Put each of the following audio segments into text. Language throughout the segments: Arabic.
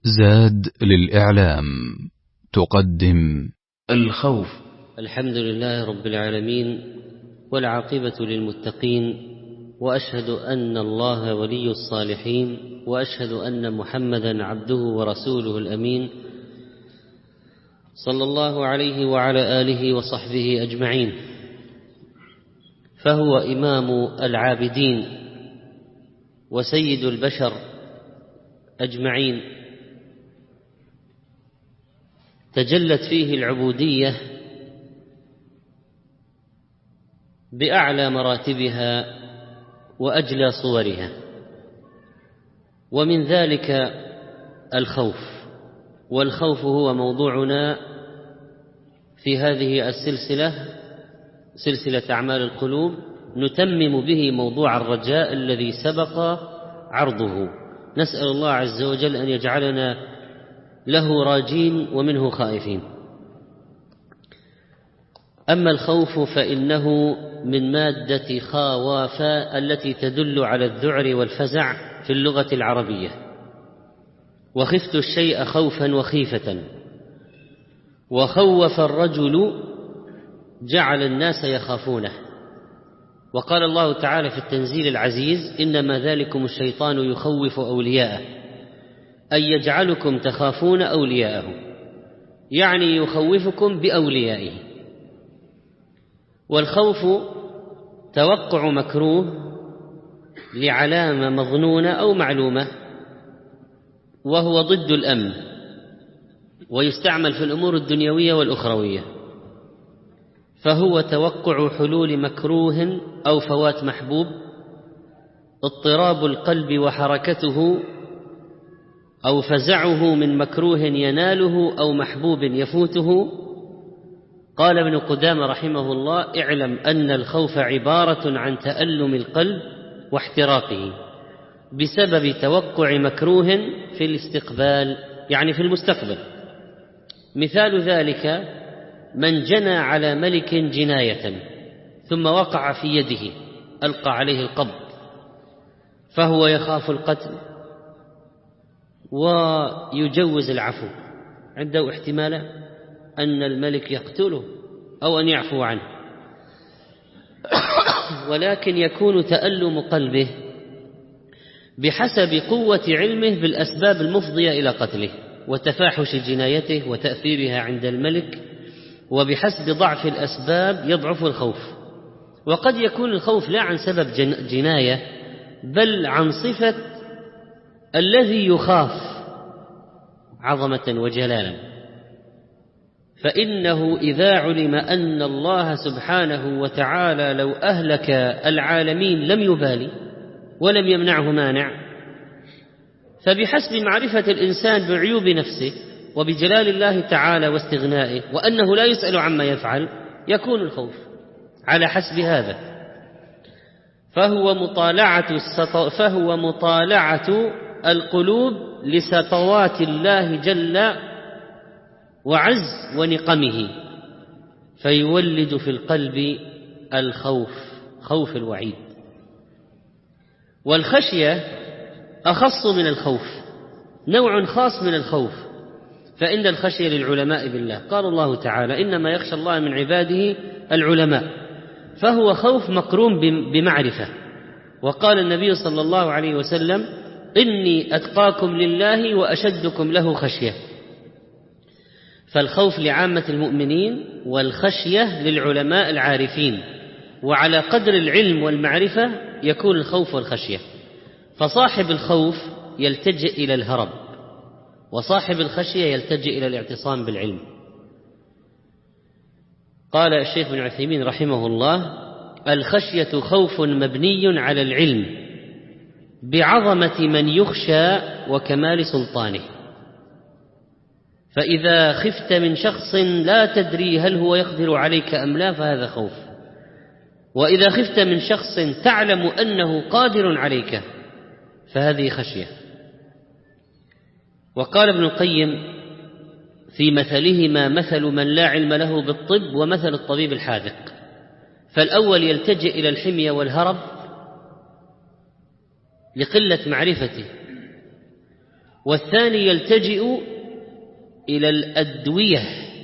زاد للإعلام تقدم الخوف. الحمد لله رب العالمين، والعاقبة للمتقين، وأشهد أن الله ولي الصالحين، وأشهد أن محمدا عبده ورسوله الأمين، صلى الله عليه وعلى آله وصحبه أجمعين. فهو إمام العابدين وسيد البشر أجمعين، تجلت فيه العبودية بأعلى مراتبها وأجلى صورها، ومن ذلك الخوف. والخوف هو موضوعنا في هذه السلسلة، سلسلة أعمال القلوب، نتمم به موضوع الرجاء الذي سبق عرضه. نسأل الله عز وجل أن يجعلنا له راجين ومنه خائفين. أما الخوف فإنه من مادة خاوافا التي تدل على الذعر والفزع في اللغة العربية. وخفت الشيء خوفا وخيفة، وخوف الرجل جعل الناس يخافونه. وقال الله تعالى في التنزيل العزيز: إنما ذلكم الشيطان يخوف أولياءه، أن يجعلكم تخافون أولياءه، يعني يخوفكم بأوليائه. والخوف توقع مكروه لعلامة مظنونة أو معلومة، وهو ضد الأمن، ويستعمل في الأمور الدنيوية والأخروية. فهو توقع حلول مكروه أو فوات محبوب، اضطراب القلب وحركته، أو فزعه من مكروه يناله أو محبوب يفوته. قال ابن قدامة رحمه الله: اعلم أن الخوف عبارة عن تألم القلب واحتراقه بسبب توقع مكروه في الاستقبال، يعني في المستقبل. مثال ذلك من جنى على ملك جناية ثم وقع في يده، ألقى عليه القبض، فهو يخاف القتل ويجوز العفو، عنده احتمال أن الملك يقتله أو أن يعفو عنه، ولكن يكون تألم قلبه بحسب قوة علمه بالأسباب المفضية إلى قتله وتفاحش جنايته وتأثيرها عند الملك، وبحسب ضعف الأسباب يضعف الخوف. وقد يكون الخوف لا عن سبب جناية، بل عن صفة الذي يخاف عظمة وجلالا. فإنه إذا علم أن الله سبحانه وتعالى لو أهلك العالمين لم يبالي ولم يمنعه مانع، فبحسب معرفة الإنسان بعيوب نفسه وبجلال الله تعالى واستغنائه وأنه لا يسأل عما يفعل، يكون الخوف على حسب هذا. فهو مطالعة القلوب لسطوات الله جل وعز ونقمه، فيولد في القلب الخوف، خوف الوعيد. والخشية أخص من الخوف، نوع خاص من الخوف. فإن الخشية للعلماء بالله، قال الله تعالى: إنما يخشى الله من عباده العلماء. فهو خوف مقرون بمعرفة. وقال النبي صلى الله عليه وسلم: إني أتقاكم لله وأشدكم له خشية. فالخوف لعامة المؤمنين، والخشية للعلماء العارفين، وعلى قدر العلم والمعرفة يكون الخوف والخشية. فصاحب الخوف يلتجئ إلى الهرب، وصاحب الخشية يلتجئ إلى الاعتصام بالعلم. قال الشيخ ابن عثيمين رحمه الله: الخشية خوف مبني على العلم بعظمة من يخشى وكمال سلطانه. فإذا خفت من شخص لا تدري هل هو يقدر عليك أم لا فهذا خوف، وإذا خفت من شخص تعلم أنه قادر عليك فهذه خشية. وقال ابن القيم في مثلهما: مثل من لا علم له بالطب ومثل الطبيب الحاذق. فالأول يلتجئ إلى الحمية والهرب لقلة معرفته، والثاني يلتجئ إلى الأدوية.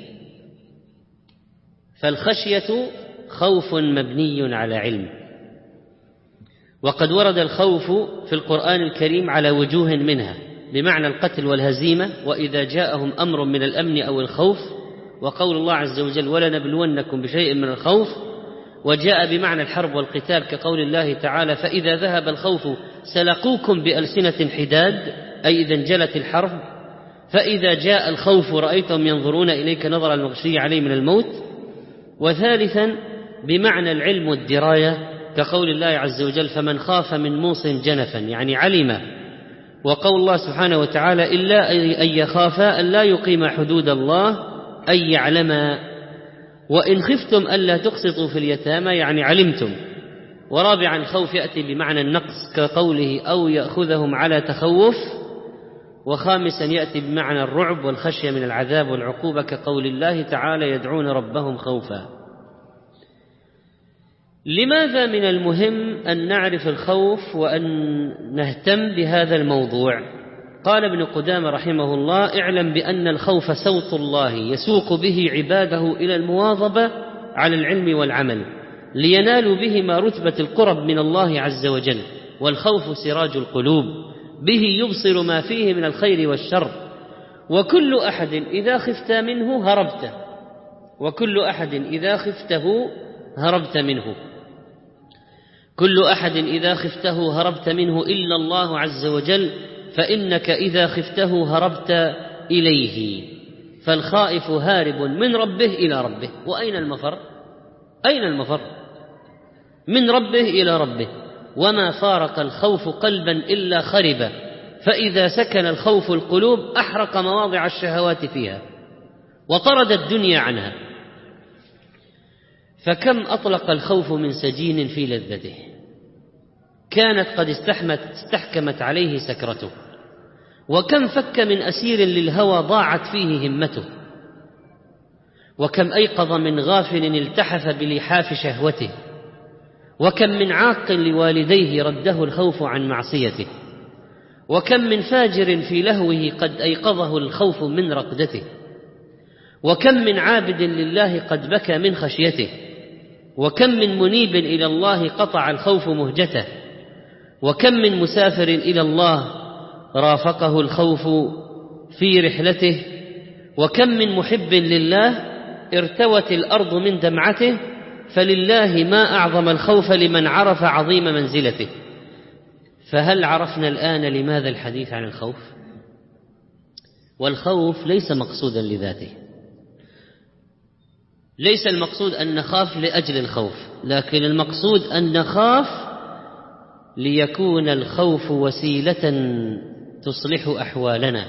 فالخشية خوف مبني على علم، وقد ورد الخوف في القرآن الكريم على وجوه منها بمعنى القتل والهزيمة، وإذا جاءهم أمر من الأمن أو الخوف، وقول الله عز وجل ولنبلونكم بشيء من الخوف، وجاء بمعنى الحرب والقتال كقول الله تعالى فإذا ذهب الخوف سلقوكم بألسنة حداد، أي إذا انجلت الحرب. فإذا جاء الخوف رأيتهم ينظرون إليك نظر المغشي عليه من الموت. وثالثا بمعنى العلم والدراية كقول الله عز وجل فمن خاف من موص جنفا، يعني علم. وقول الله سبحانه وتعالى إلا أن يخافا أن لا يقيم حدود الله أي يعلما. وإن خفتم ألا تقسطوا في اليتامى، يعني علمتم. ورابعا الخوف يأتي بمعنى النقص كقوله أو يأخذهم على تخوف. وخامسا يأتي بمعنى الرعب والخشية من العذاب والعقوبة كقول الله تعالى يدعون ربهم خوفا. لماذا من المهم أن نعرف الخوف وأن نهتم بهذا الموضوع؟ قال ابن قدامة رحمه الله اعلم بأن الخوف صوت الله يسوق به عباده إلى المواظبة على العلم والعمل لينالوا بهما رتبة القرب من الله عز وجل. والخوف سراج القلوب به يبصر ما فيه من الخير والشر، وكل أحد إذا خفت منه هربت، وكل أحد إذا خفته هربت منه، كل أحد إذا خفته هربت منه إلا الله عز وجل، فإنك إذا خفته هربت إليه. فالخائف هارب من ربه إلى ربه. وأين المفر؟ أين المفر؟ من ربه إلى ربه. وما فارق الخوف قلبا إلا خرب، فإذا سكن الخوف القلوب أحرق مواضع الشهوات فيها وطرد الدنيا عنها. فكم أطلق الخوف من سجين في لذته كانت قد استحكمت عليه سكرته، وكم فك من أسير للهوى ضاعت فيه همته، وكم أيقظ من غافل التحف بلحاف شهوته، وكم من عاق لوالديه رده الخوف عن معصيته، وكم من فاجر في لهوه قد أيقظه الخوف من رقدته، وكم من عابد لله قد بكى من خشيته، وكم من منيب إلى الله قطع الخوف مهجته، وكم من مسافر إلى الله رافقه الخوف في رحلته، وكم من محب لله ارتوت الأرض من دمعته، فلله ما أعظم الخوف لمن عرف عظيم منزلته. فهل عرفنا الآن لماذا الحديث عن الخوف؟ والخوف ليس مقصودا لذاته، ليس المقصود أن نخاف لأجل الخوف، لكن المقصود أن نخاف ليكون الخوف وسيلة تصلح أحوالنا.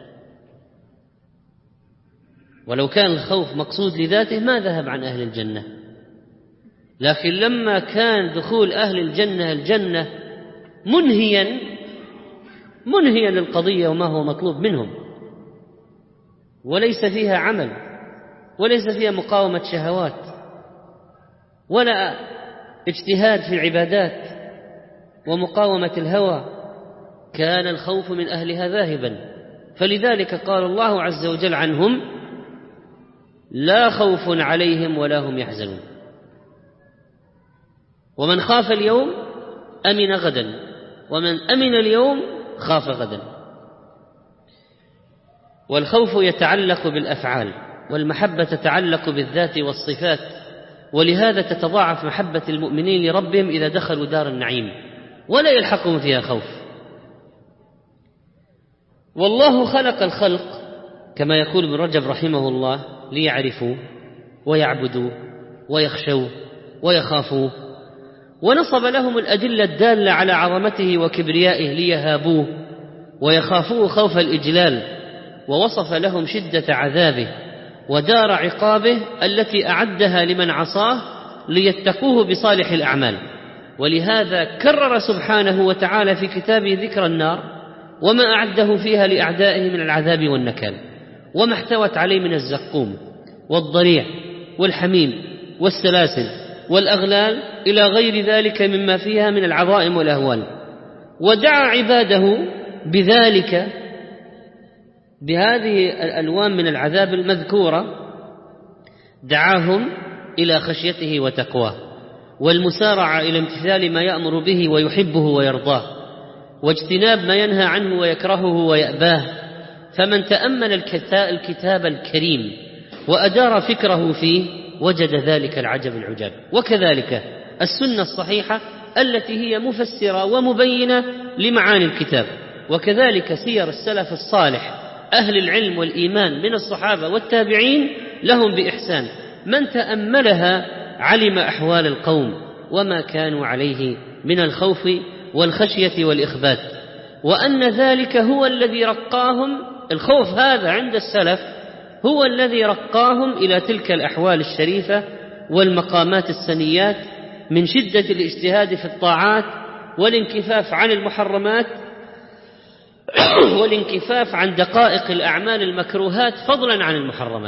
ولو كان الخوف مقصود لذاته ما ذهب عن أهل الجنة، لكن لما كان دخول أهل الجنة منهيا للقضية وما هو مطلوب منهم، وليس فيها عمل، وليس فيها مقاومة شهوات ولا اجتهاد في العبادات ومقاومة الهوى، كان الخوف من أهلها ذاهبا. فلذلك قال الله عز وجل عنهم لا خوف عليهم ولا هم يحزنون. ومن خاف اليوم أمن غدا، ومن أمن اليوم خاف غدا. والخوف يتعلق بالأفعال، والمحبة تتعلق بالذات والصفات، ولهذا تتضاعف محبة المؤمنين لربهم إذا دخلوا دار النعيم ولا يلحقهم فيها خوف. والله خلق الخلق كما يقول ابن رجب رحمه الله ليعرفوا ويعبدوا ويخشوا ويخافوا، ونصب لهم الأدلة الدالة على عظمته وكبريائه ليهابوه ويخافوه خوف الإجلال، ووصف لهم شدة عذابه ودار عقابه التي أعدها لمن عصاه ليتقوه بصالح الأعمال. ولهذا كرر سبحانه وتعالى في كتابه ذكر النار وما أعده فيها لأعدائه من العذاب والنكال، وما احتوت عليه من الزقوم والضريع والحميم والسلاسل والأغلال إلى غير ذلك مما فيها من العظائم والأهوال. ودعا عباده بذلك بهذه الألوان من العذاب المذكورة دعاهم إلى خشيته وتقواه والمسارعة إلى امتثال ما يأمر به ويحبه ويرضاه واجتناب ما ينهى عنه ويكرهه ويأباه. فمن تأمل الكتاب الكريم وأدار فكره فيه وجد ذلك العجب العجاب. وكذلك السنة الصحيحة التي هي مفسرة ومبينة لمعاني الكتاب، وكذلك سير السلف الصالح أهل العلم والإيمان من الصحابة والتابعين لهم بإحسان. من تأملها علم أحوال القوم وما كانوا عليه من الخوف والخشية والإخبات، وأن ذلك هو الذي رقاهم، الخوف هذا عند السلف هو الذي رقاهم إلى تلك الأحوال الشريفة والمقامات السنيات من شدة الاجتهاد في الطاعات والانكفاف عن المحرمات والانكفاف عن دقائق الأعمال المكروهات فضلا عن المحرمات.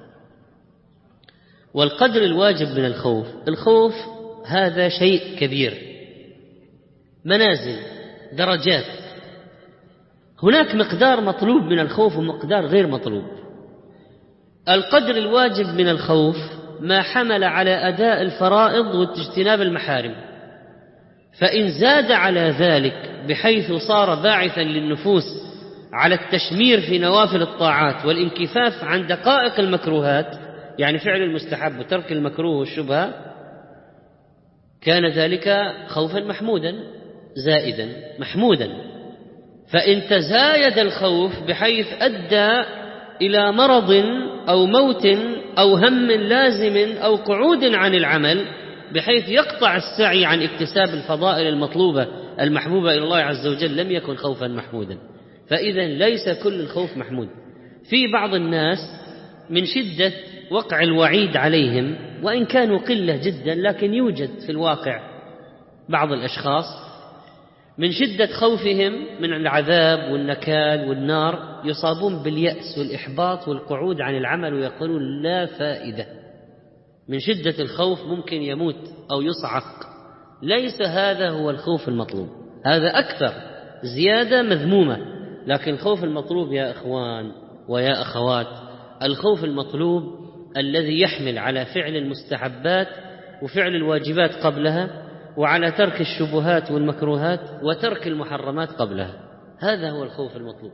والقدر الواجب من الخوف هذا شيء كبير، منازل، درجات. هناك مقدار مطلوب من الخوف ومقدار غير مطلوب. القدر الواجب من الخوف ما حمل على أداء الفرائض واجتناب المحارم، فإن زاد على ذلك بحيث صار باعثا للنفوس على التشمير في نوافل الطاعات والانكفاف عن دقائق المكروهات، يعني فعل المستحب وترك المكروه والشبهة، كان ذلك خوفا محمودا زائدا محمودا. فإن تزايد الخوف بحيث أدى إلى مرض أو موت أو هم لازم أو قعود عن العمل بحيث يقطع السعي عن اكتساب الفضائل المطلوبة المحبوبة إلى الله عز وجل، لم يكن خوفا محمودا. فإذا ليس كل الخوف محمود. في بعض الناس من شدة وقع الوعيد عليهم، وإن كانوا قلة جدا لكن يوجد في الواقع بعض الأشخاص من شدة خوفهم من العذاب والنكال والنار يصابون باليأس والإحباط والقعود عن العمل ويقولون لا فائدة. من شدة الخوف ممكن يموت أو يصعق. ليس هذا هو الخوف المطلوب، هذا أكثر زيادة مذمومة. لكن الخوف المطلوب يا إخوان ويا أخوات، الخوف المطلوب الذي يحمل على فعل المستحبات وفعل الواجبات قبلها، وعلى ترك الشبهات والمكروهات وترك المحرمات قبلها. هذا هو الخوف المطلوب.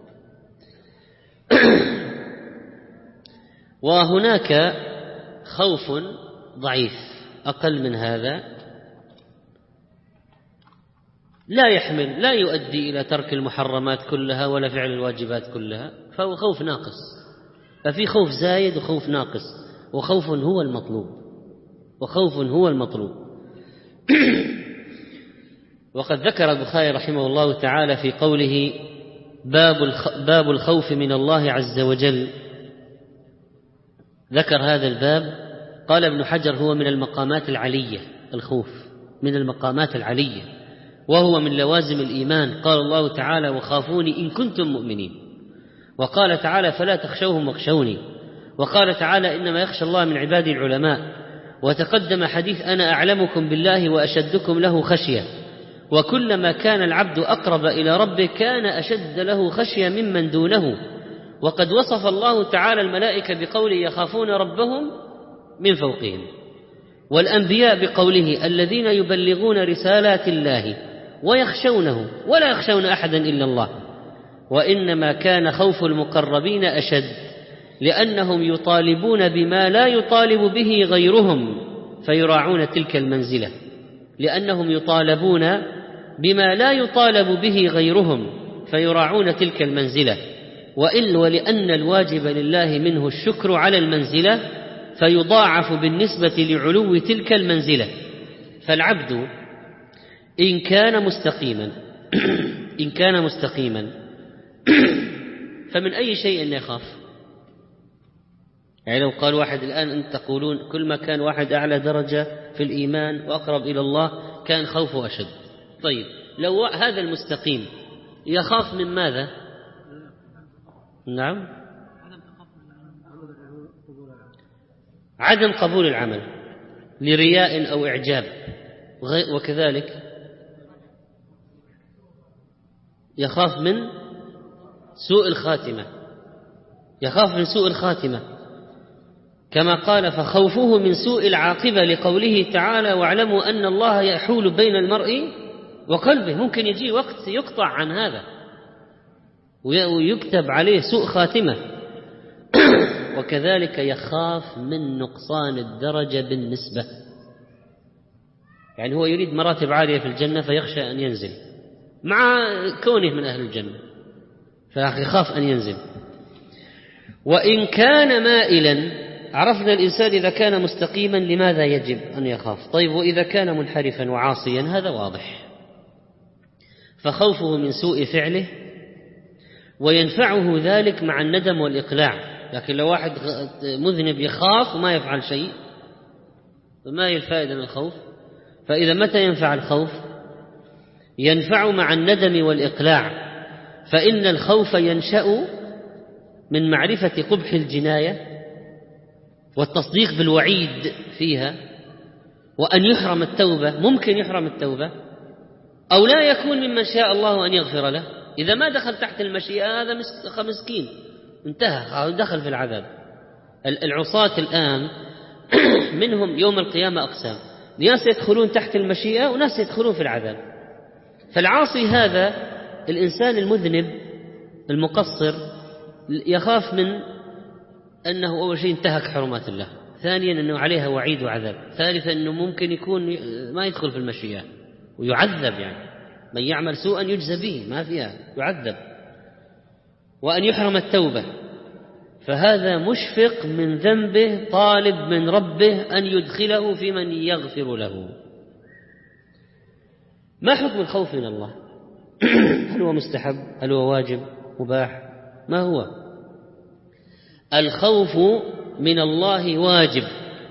وهناك خوف ضعيف أقل من هذا لا يحمل، لا يؤدي إلى ترك المحرمات كلها ولا فعل الواجبات كلها، فهو خوف ناقص. ففي خوف زايد وخوف ناقص، وخوف هو المطلوب، وخوف هو المطلوب. وقد ذكر البخاري رحمه الله تعالى في قوله باب الخوف من الله عز وجل، ذكر هذا الباب. قال ابن حجر هو من المقامات العلية، الخوف من المقامات العلية، وهو من لوازم الإيمان. قال الله تعالى وخافوني إن كنتم مؤمنين، وقال تعالى فلا تخشوهم واخشوني، وقال تعالى إنما يخشى الله من عباده العلماء. وتقدم حديث أنا أعلمكم بالله وأشدكم له خشية، وكلما كان العبد أقرب إلى ربه كان أشد له خشية ممن دونه. وقد وصف الله تعالى الملائكة بقوله يخافون ربهم من فوقهم، والأنبياء بقوله الذين يبلغون رسالات الله ويخشونه ولا يخشون أحدا إلا الله. وإنما كان خوف المقربين أشد، لأنهم يطالبون بما لا يطالب به غيرهم فيراعون تلك المنزلة، لأنهم يطالبون بما لا يطالب به غيرهم فيراعون تلك المنزلة. ولأن الواجب لله منه الشكر على المنزلة فيضاعف بالنسبة لعلو تلك المنزلة. فالعبد إن كان مستقيما فمن أي شيء يخاف؟ يعني لو قال واحد الآن أنت تقولون كل ما كان واحد أعلى درجة في الإيمان وأقرب إلى الله كان خوفه أشد. طيب لو هذا المستقيم يخاف من ماذا؟ نعم، عدم قبول العمل لرياء أو إعجاب، وكذلك يخاف من سوء الخاتمة يخاف من سوء الخاتمة، كما قال فخوفه من سوء العاقبة لقوله تعالى واعلموا أن الله يحول بين المرء وقلبه. ممكن يجي وقت يقطع عن هذا ويكتب عليه سوء خاتمة. وكذلك يخاف من نقصان الدرجة بالنسبة، يعني هو يريد مراتب عالية في الجنة فيخشى أن ينزل مع كونه من أهل الجنة، فيخاف أن ينزل. وإن كان مائلا، عرفنا الإنسان إذا كان مستقيما لماذا يجب أن يخاف. طيب وإذا كان منحرفا وعاصيا هذا واضح، فخوفه من سوء فعله وينفعه ذلك مع الندم والإقلاع. لكن لو واحد مذنب يخاف وما يفعل شيء فما هي الفائدة من الخوف؟ فإذا متى ينفع الخوف؟ ينفع مع الندم والإقلاع، فإن الخوف ينشأ من معرفة قبح الجناية والتصديق بالوعيد فيها، وأن يحرم التوبة. ممكن يحرم التوبة أو لا يكون ممن شاء الله أن يغفر له. إذا ما دخل تحت المشيئة هذا مسكين، انتهى، دخل في العذاب. العصاة الآن منهم يوم القيامة أقسام، ناس يدخلون تحت المشيئة وناس يدخلون في العذاب. فالعاصي هذا الإنسان المذنب المقصر يخاف من أنه أول شيء انتهك حرمات الله، ثانيا أنه عليها وعيد وعذاب، ثالثا أنه ممكن يكون ما يدخل في المشيئة ويعذب، يعني من يعمل سوءا يجزى به، ما فيها، يعذب. وأن يحرم التوبة، فهذا مشفق من ذنبه طالب من ربه أن يدخله في من يغفر له. ما حكم الخوف من الله؟ هل هو مستحب؟ هل هو واجب؟ مباح؟ ما هو؟ الخوف من الله واجب،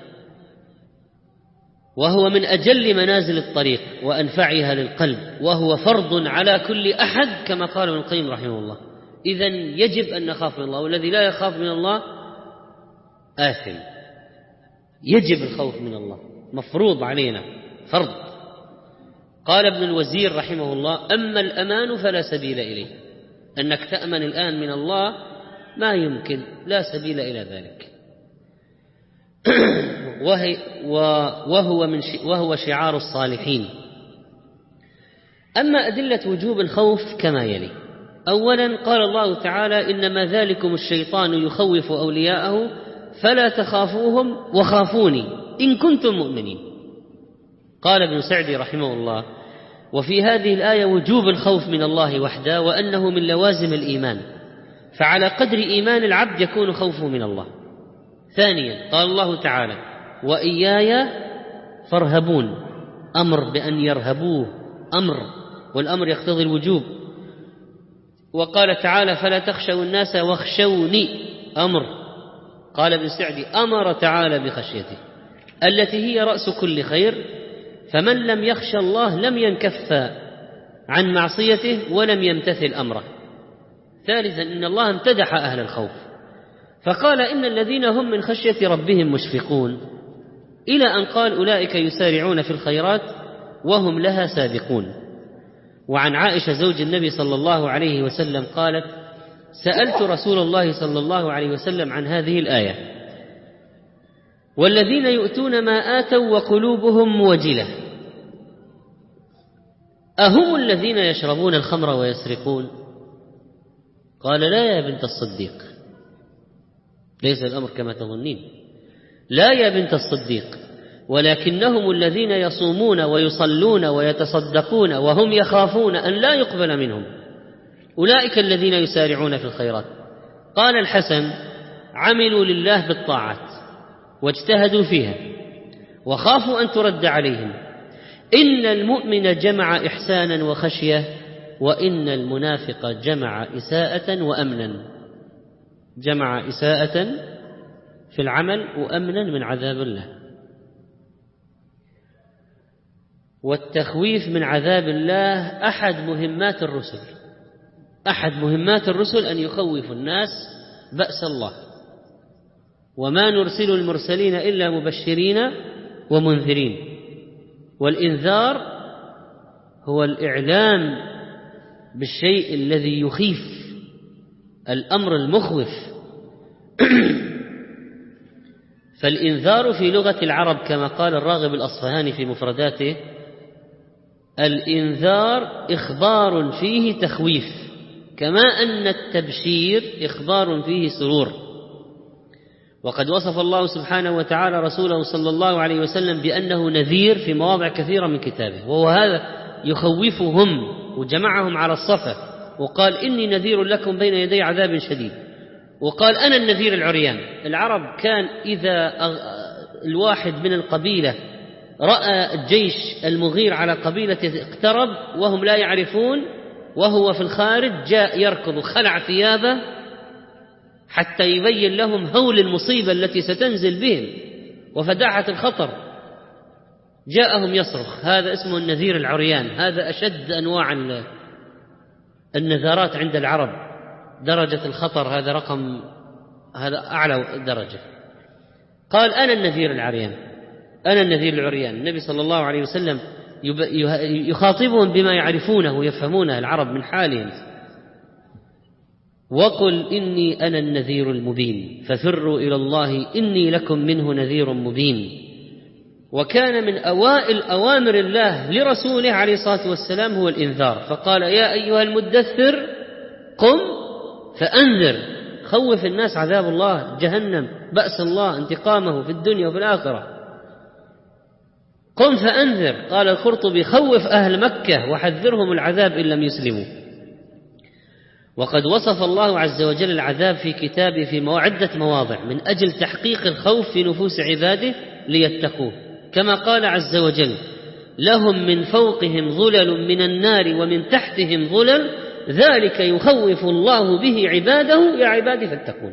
وهو من أجل منازل الطريق وأنفعها للقلب، وهو فرض على كل أحد كما قال ابن القيم رحمه الله. إذن يجب أن نخاف من الله، والذي لا يخاف من الله آثم. يجب الخوف من الله، مفروض علينا، فرض. قال ابن الوزير رحمه الله أما الأمان فلا سبيل إليه، أنك تأمن الآن من الله ما يمكن، لا سبيل إلى ذلك. وهو شعار الصالحين. أما أدلة وجوب الخوف كما يلي: أولا قال الله تعالى إنما ذلكم الشيطان يخوف أولياءه فلا تخافوهم وخافوني إن كنتم مؤمنين. قال ابن سعدي رحمه الله: وفي هذه الآية وجوب الخوف من الله وحده، وأنه من لوازم الإيمان، فعلى قدر إيمان العبد يكون خوفه من الله. ثانيا قال الله تعالى: وإياي فارهبون، أمر بأن يرهبوه، أمر، والأمر يقتضي الوجوب. وقال تعالى: فلا تخشوا الناس واخشوني، أمر. قال ابن سعدي: أمر تعالى بخشيته التي هي رأس كل خير، فمن لم يخشى الله لم ينكف عن معصيته ولم يمتثل أمره. ثالثا إن الله امتدح أهل الخوف فقال: إن الذين هم من خشية ربهم مشفقون، إلى أن قال: أولئك يسارعون في الخيرات وهم لها سابقون. وعن عائشة زوج النبي صلى الله عليه وسلم قالت: سألت رسول الله صلى الله عليه وسلم عن هذه الآية: والذين يؤتون ما آتوا وقلوبهم وجلة أهم الذين يشربون الخمر ويسرقون؟ قال: لا يا بنت الصديق، ليس الأمر كما تظنين، لا يا بنت الصديق، ولكنهم الذين يصومون ويصلون ويتصدقون وهم يخافون أن لا يقبل منهم، أولئك الذين يسارعون في الخيرات. قال الحسن: عملوا لله بالطاعات واجتهدوا فيها وخافوا أن ترد عليهم. إن المؤمن جمع إحسانا وخشية، وإن المنافق جمع إساءة وأمنا. جمع إساءة في العمل وأمنا من عذاب الله. والتخويف من عذاب الله أحد مهمات الرسل، أحد مهمات الرسل أن يخوف الناس بأس الله. وما نرسل المرسلين إلا مبشرين ومنذرين. والإنذار هو الإعلام بالشيء الذي يخيف، الأمر المخوف. فالإنذار في لغة العرب كما قال الراغب الأصفهاني في مفرداته: الإنذار إخبار فيه تخويف، كما أن التبشير إخبار فيه سرور. وقد وصف الله سبحانه وتعالى رسوله صلى الله عليه وسلم بأنه نذير في مواضع كثيرة من كتابه، وهو هذا يخوفهم وجمعهم على الصفا، وقال: إني نذير لكم بين يدي عذاب شديد. وقال: أنا النذير العريان. العرب كان إذا الواحد من القبيلة رأى الجيش المغير على قبيلة اقترب وهم لا يعرفون وهو في الخارج، جاء يركض وخلع ثيابه حتى يبين لهم هول المصيبة التي ستنزل بهم وفداحة الخطر. جاءهم يصرخ. هذا اسمه النذير العريان. هذا أشد أنواع النذارات عند العرب. درجة الخطر هذا أعلى درجة. قال: أنا النذير العريان، أنا النذير العريان. النبي صلى الله عليه وسلم يخاطبهم بما يعرفونه ويفهمونه العرب من حالهم. وقل إني أنا النذير المبين ففروا إلى الله إني لكم منه نذير مبين. وكان من أوائل أوامر الله لرسوله عليه الصلاة والسلام هو الإنذار، فقال: يا أيها المدثر قم فأنذر، خوف الناس عذاب الله، جهنم، بأس الله، انتقامه في الدنيا وفي الآخرة. قم فأنذر. قال القرطبي: خوف أهل مكة وحذرهم العذاب إن لم يسلموا. وقد وصف الله عز وجل العذاب في كتابه في عدة مواضع من أجل تحقيق الخوف في نفوس عباده ليتقوه، كما قال عز وجل: لهم من فوقهم ظلل من النار ومن تحتهم ظلل ذلك يخوف الله به عباده يا عبادي فاتقون.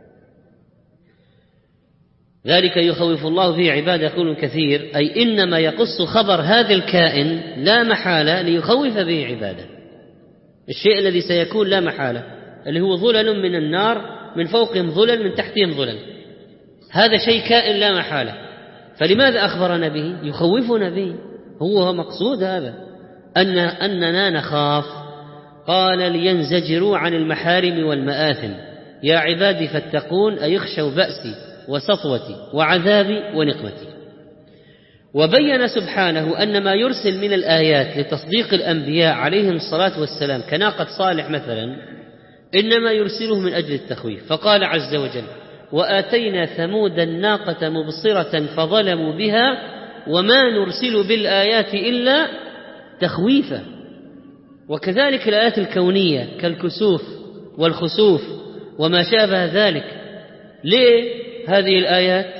ذلك يخوف الله به عباده يقول كثير، أي إنما يقص خبر هذا الكائن لا محالة ليخوف به عباده. الشيء الذي سيكون لا محالة اللي هو ظلل من النار، من فوقهم ظلل من تحتهم ظلل، هذا شيء كائن لا محالة. فلماذا أخبرنا به؟ يخوفنا به. هو مقصود هذا أننا نخاف. قال: لينزجروا عن المحارم والمآثم يا عبادي فاتقون، أي يخشوا بأسي وسطوتي وعذابي ونقمتي. وبين سبحانه أن ما يرسل من الآيات لتصديق الأنبياء عليهم الصلاة والسلام كناقة صالح مثلا إنما يرسله من أجل التخويف، فقال عز وجل: وآتينا ثمود الناقة مبصرة فظلموا بها وما نرسل بالآيات إلا تخويفا. وكذلك الآيات الكونية كالكسوف والخسوف وما شابه ذلك. ليه هذه الآيات؟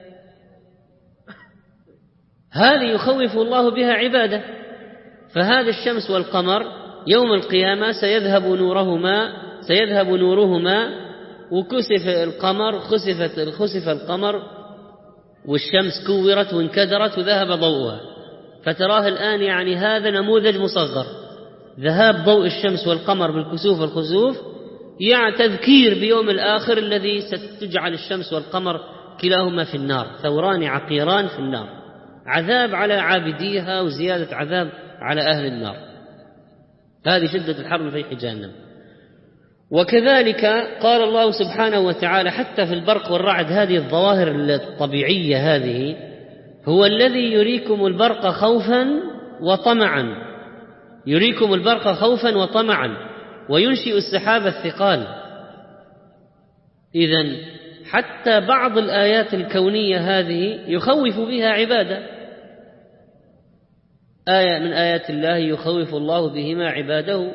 هذه يخوف الله بها عباده. فهذا الشمس والقمر يوم القيامة سيذهب نورهما وكسف القمر، خسف القمر والشمس كورت وانكدرت وذهب ضوءها. فتراه الآن يعني هذا نموذج مصغر، ذهاب ضوء الشمس والقمر بالكسوف والخسوف، يعني تذكير بيوم الآخر الذي ستجعل الشمس والقمر كلاهما في النار، ثوران عقيران في النار، عذاب على عابديها وزيادة عذاب على أهل النار. هذه شدة الحر في جهنم. وكذلك قال الله سبحانه وتعالى حتى في البرق والرعد، هذه الظواهر الطبيعية هذه، هو الذي يريكم البرق خوفا وطمعا، يريكم البرق خوفا وطمعا وينشئ السحاب الثقال. إذن حتى بعض الآيات الكونية هذه يخوف بها عباده. آية من آيات الله يخوف الله بهما عباده.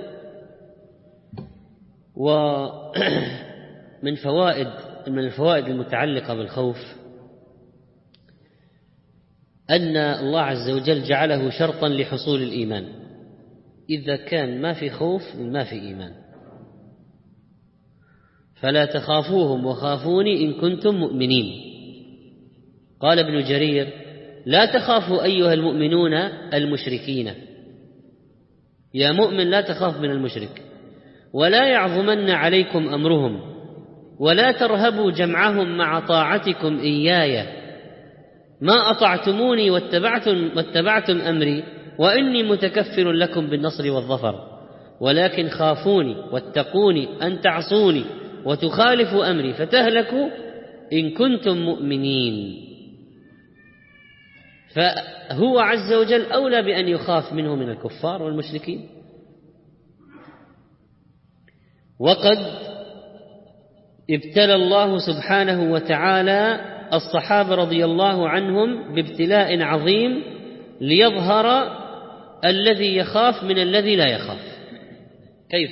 ومن الفوائد المتعلقة بالخوف أن الله عز وجل جعله شرطا لحصول الإيمان. إذا كان ما في خوف ما في إيمان. فلا تخافوهم وخافوني إن كنتم مؤمنين. قال ابن جرير: لا تخافوا أيها المؤمنون المشركين، يا مؤمن لا تخاف من المشرك، ولا يعظمن عليكم أمرهم، ولا ترهبوا جمعهم مع طاعتكم إياي، ما أطعتموني واتبعتم أمري وإني متكفل لكم بالنصر والظفر، ولكن خافوني واتقوني أن تعصوني وتخالفوا أمري فتهلكوا إن كنتم مؤمنين. فهو عز وجل أولى بأن يخاف منه من الكفار والمشركين. وقد ابتلى الله سبحانه وتعالى الصحابة رضي الله عنهم بابتلاء عظيم ليظهر الذي يخاف من الذي لا يخاف. كيف؟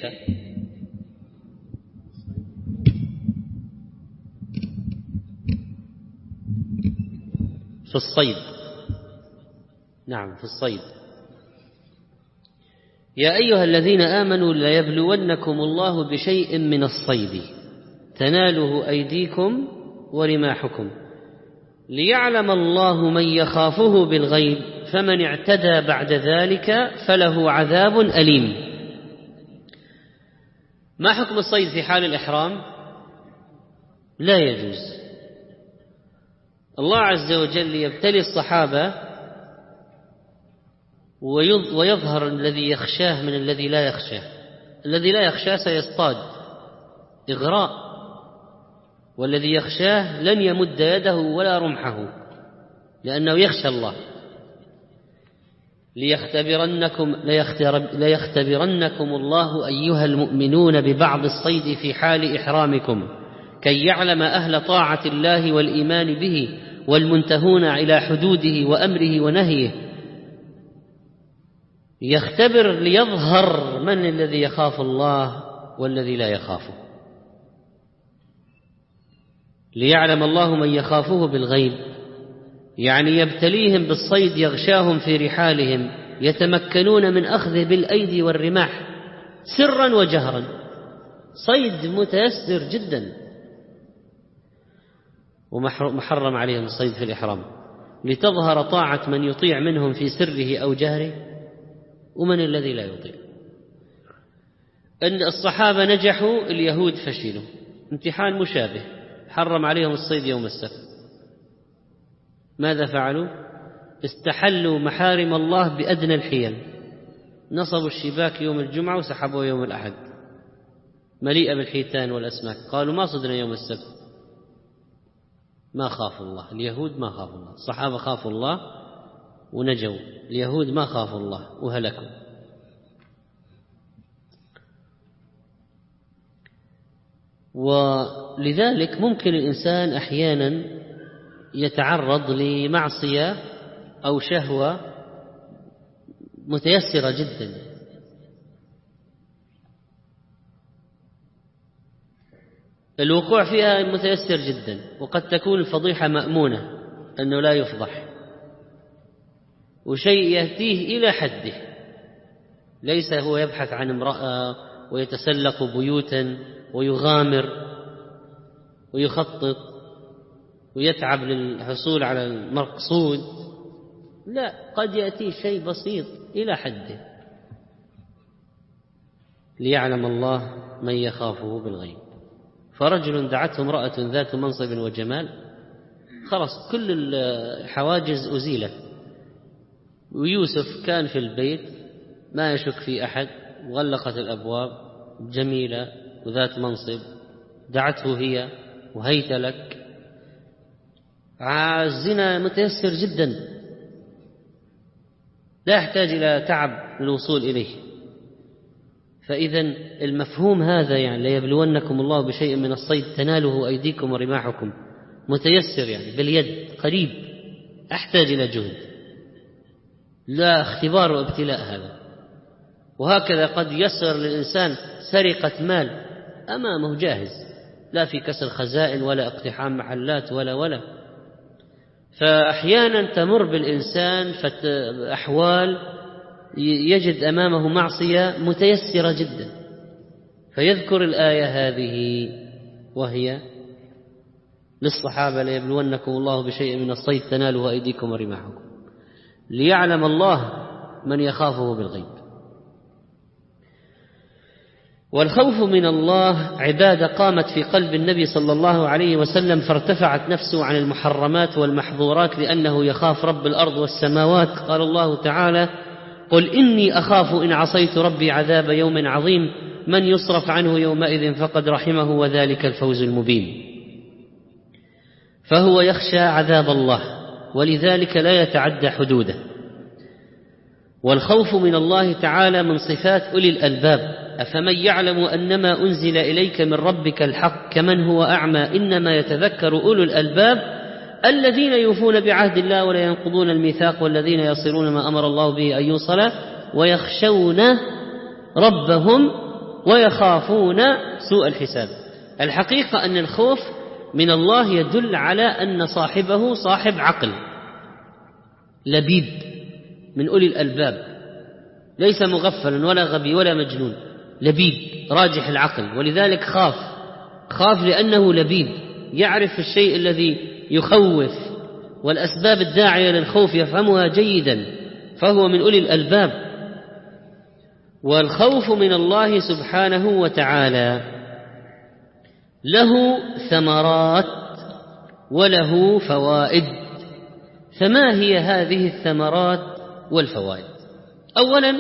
في الصيد. نعم، في الصيد. يا أيها الذين آمنوا ليبلونكم الله بشيء من الصيد تناله أيديكم ورماحكم ليعلم الله من يخافه بالغيب فمن اعتدى بعد ذلك فله عذاب أليم. ما حكم الصيد في حال الإحرام؟ لا يجوز. الله عز وجل يبتلي الصحابة ويظهر الذي يخشاه من الذي لا يخشاه. الذي لا يخشاه سيصطاد إغراء، والذي يخشاه لن يمد يده ولا رمحه لأنه يخشى الله. ليختبرنكم الله أيها المؤمنون ببعض الصيد في حال إحرامكم كي يعلم أهل طاعة الله والإيمان به والمنتهون إلى حدوده وأمره ونهيه. يختبر ليظهر من الذي يخاف الله والذي لا يخافه. ليعلم الله من يخافه بالغيب، يعني يبتليهم بالصيد يغشاهم في رحالهم يتمكنون من أخذه بالأيدي والرماح سرا وجهرا. صيد متيسر جدا، ومحرم عليهم الصيد في الإحرام لتظهر طاعة من يطيع منهم في سره أو جهره ومن الذي لا يطيع. أن الصحابة نجحوا، اليهود فشلوا. امتحان مشابه، حرم عليهم الصيد يوم السبت. ماذا فعلوا؟ استحلوا محارم الله بأدنى الحيل، نصبوا الشباك يوم الجمعة وسحبوا يوم الأحد مليئة بالحيتان والأسماك. قالوا ما صدنا يوم السبت. ما خافوا الله. اليهود ما خافوا الله. الصحابة خافوا الله ونجوا، اليهود ما خافوا الله وهلكوا. ولذلك ممكن الإنسان أحيانا يتعرض لمعصية أو شهوة متيسرة جدا، الوقوع فيها متيسر جدا، وقد تكون الفضيحة مأمونة أنه لا يفضح، وشيء يأتيه إلى حده. ليس هو يبحث عن امرأة ويتسلق بيوتا ويغامر ويخطط ويتعب للحصول على المقصود. لا، قد يأتي شيء بسيط إلى حده. ليعلم الله من يخافه بالغيب. فرجل دعته امرأة ذات منصب وجمال، خلاص كل الحواجز أزيلت، ويوسف كان في البيت ما يشك في أحد، وغلقت الأبواب، جميلة وذات منصب، دعته هي وهيت لك. الزنا متيسر جدا، لا يحتاج إلى تعب للوصول إليه. فإذا المفهوم هذا يعني ليبلونكم الله بشيء من الصيد تناله أيديكم ورماحكم متيسر، يعني باليد قريب، أحتاج إلى جهد، لا اختبار وابتلاء هذا. وهكذا قد يسر للإنسان سرقة مال أمامه جاهز، لا في كسر خزائن ولا اقتحام محلات ولا. فأحيانا تمر بالإنسان أحوال يجد أمامه معصية متيسرة جدا، فيذكر الآية هذه وهي للصحابة ليبلونكم الله بشيء من الصيد تناله أيديكم ورماحكم ليعلم الله من يخافه بالغيب. والخوف من الله عبادة قامت في قلب النبي صلى الله عليه وسلم، فارتفعت نفسه عن المحرمات والمحظورات لأنه يخاف رب الأرض والسماوات. قال الله تعالى: قل إني أخاف إن عصيت ربي عذاب يوم عظيم. من يصرف عنه يومئذ فقد رحمه وذلك الفوز المبين. فهو يخشى عذاب الله ولذلك لا يتعدى حدوده. والخوف من الله تعالى من صفات أولي الألباب. أفمن يعلم أنما أنزل إليك من ربك الحق كمن هو أعمى إنما يتذكر أولو الألباب الذين يوفون بعهد الله ولا ينقضون الميثاق والذين يصلون ما أمر الله به أن يوصل ويخشون ربهم ويخافون سوء الحساب. الحقيقة أن الخوف من الله يدل على أن صاحبه صاحب عقل لبيب من أولي الألباب، ليس مغفلا ولا غبي ولا مجنون، لبيب راجح العقل، ولذلك خاف لأنه لبيب يعرف الشيء الذي يخوف والأسباب الداعية للخوف يفهمها جيدا، فهو من أولي الألباب. والخوف من الله سبحانه وتعالى له ثمرات وله فوائد. فما هي هذه الثمرات والفوائد؟ أولا،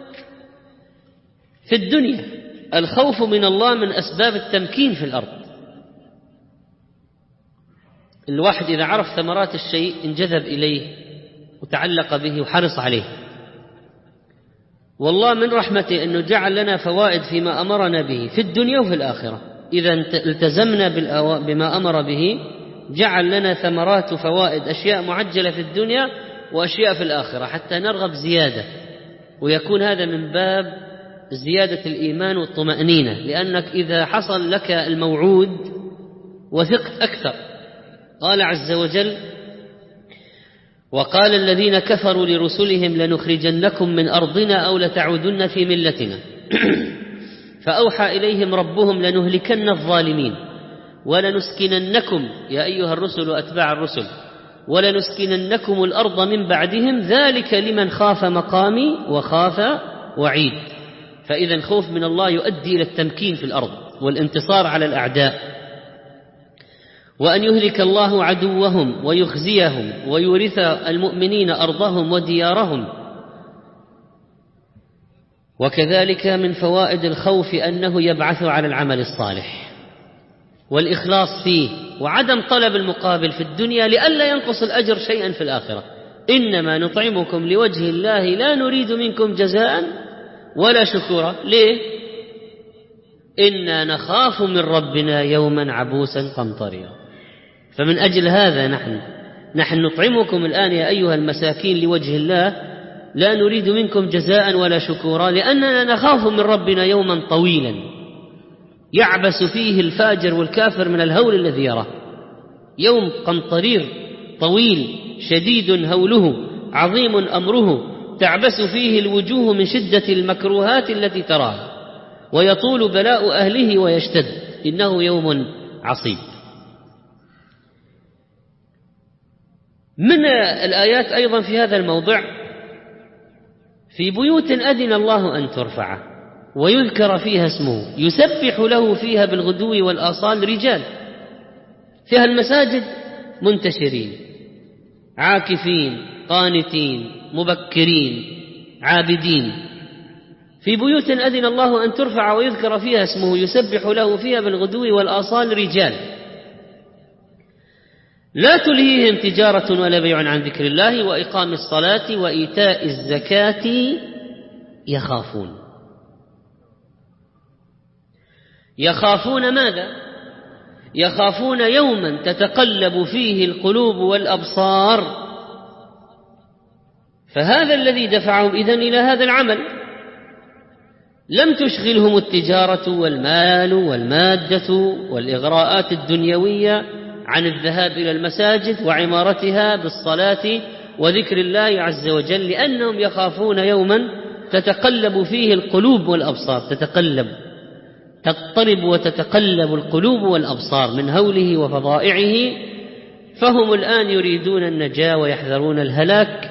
في الدنيا الخوف من الله من أسباب التمكين في الأرض. الواحد إذا عرف ثمرات الشيء انجذب إليه وتعلق به وحرص عليه. والله من رحمته أنه جعل لنا فوائد فيما أمرنا به في الدنيا وفي الآخرة. إذا التزمنا بما أمر به جعل لنا ثمرات وفوائد، أشياء معجلة في الدنيا وأشياء في الآخرة، حتى نرغب زيادة، ويكون هذا من باب زيادة الإيمان والطمأنينة، لأنك إذا حصل لك الموعود وثقت أكثر. قال عز وجل: وقال الذين كفروا لرسلهم لنخرجنكم من أرضنا أو لتعودن في ملتنا فأوحى إليهم ربهم لنهلكن الظالمين ولنسكننكم يا أيها الرسل وأتباع الرسل ولنسكننكم الأرض من بعدهم ذلك لمن خاف مقامي وخاف وعيد. فإذا الخوف من الله يؤدي إلى التمكين في الأرض والانتصار على الأعداء، وأن يهلك الله عدوهم ويخزيهم ويورث المؤمنين أرضهم وديارهم. وكذلك من فوائد الخوف أنه يبعث على العمل الصالح والإخلاص فيه وعدم طلب المقابل في الدنيا لئلا ينقص الأجر شيئا في الآخرة. إنما نطعمكم لوجه الله لا نريد منكم جزاء ولا شكورا. ليه؟ إنا نخاف من ربنا يوما عبوسا قمطريرا. فمن أجل هذا نحن نطعمكم الآن يا أيها المساكين لوجه الله لا نريد منكم جزاء ولا شكورا، لأننا نخاف من ربنا يوما طويلا يعبس فيه الفاجر والكافر من الهول الذي يراه. يوم قمطرير طويل شديد هوله عظيم أمره، تعبس فيه الوجوه من شدة المكروهات التي تراها، ويطول بلاء أهله ويشتد، إنه يوم عصيب. من الآيات أيضا في هذا الموضع: في بيوت أذن الله أن ترفع ويذكر فيها اسمه يسبح له فيها بالغدو والآصال رجال. فيها المساجد منتشرين عاكفين قانتين مبكرين عابدين. في بيوت أذن الله أن ترفع ويذكر فيها اسمه يسبح له فيها بالغدو والآصال رجال لا تلهيهم تجارة ولا بيع عن ذكر الله وإقام الصلاة وإيتاء الزكاة يخافون ماذا؟ يخافون يوما تتقلب فيه القلوب والأبصار. فهذا الذي دفعهم إذن إلى هذا العمل. لم تشغلهم التجارة والمال والمادة والإغراءات الدنيوية عن الذهاب إلى المساجد وعمارتها بالصلاة وذكر الله عز وجل، لأنهم يخافون يوما تتقلب فيه القلوب والأبصار، تضطرب وتتقلب القلوب والأبصار من هوله وفظائعه. فهم الآن يريدون النجاة ويحذرون الهلاك،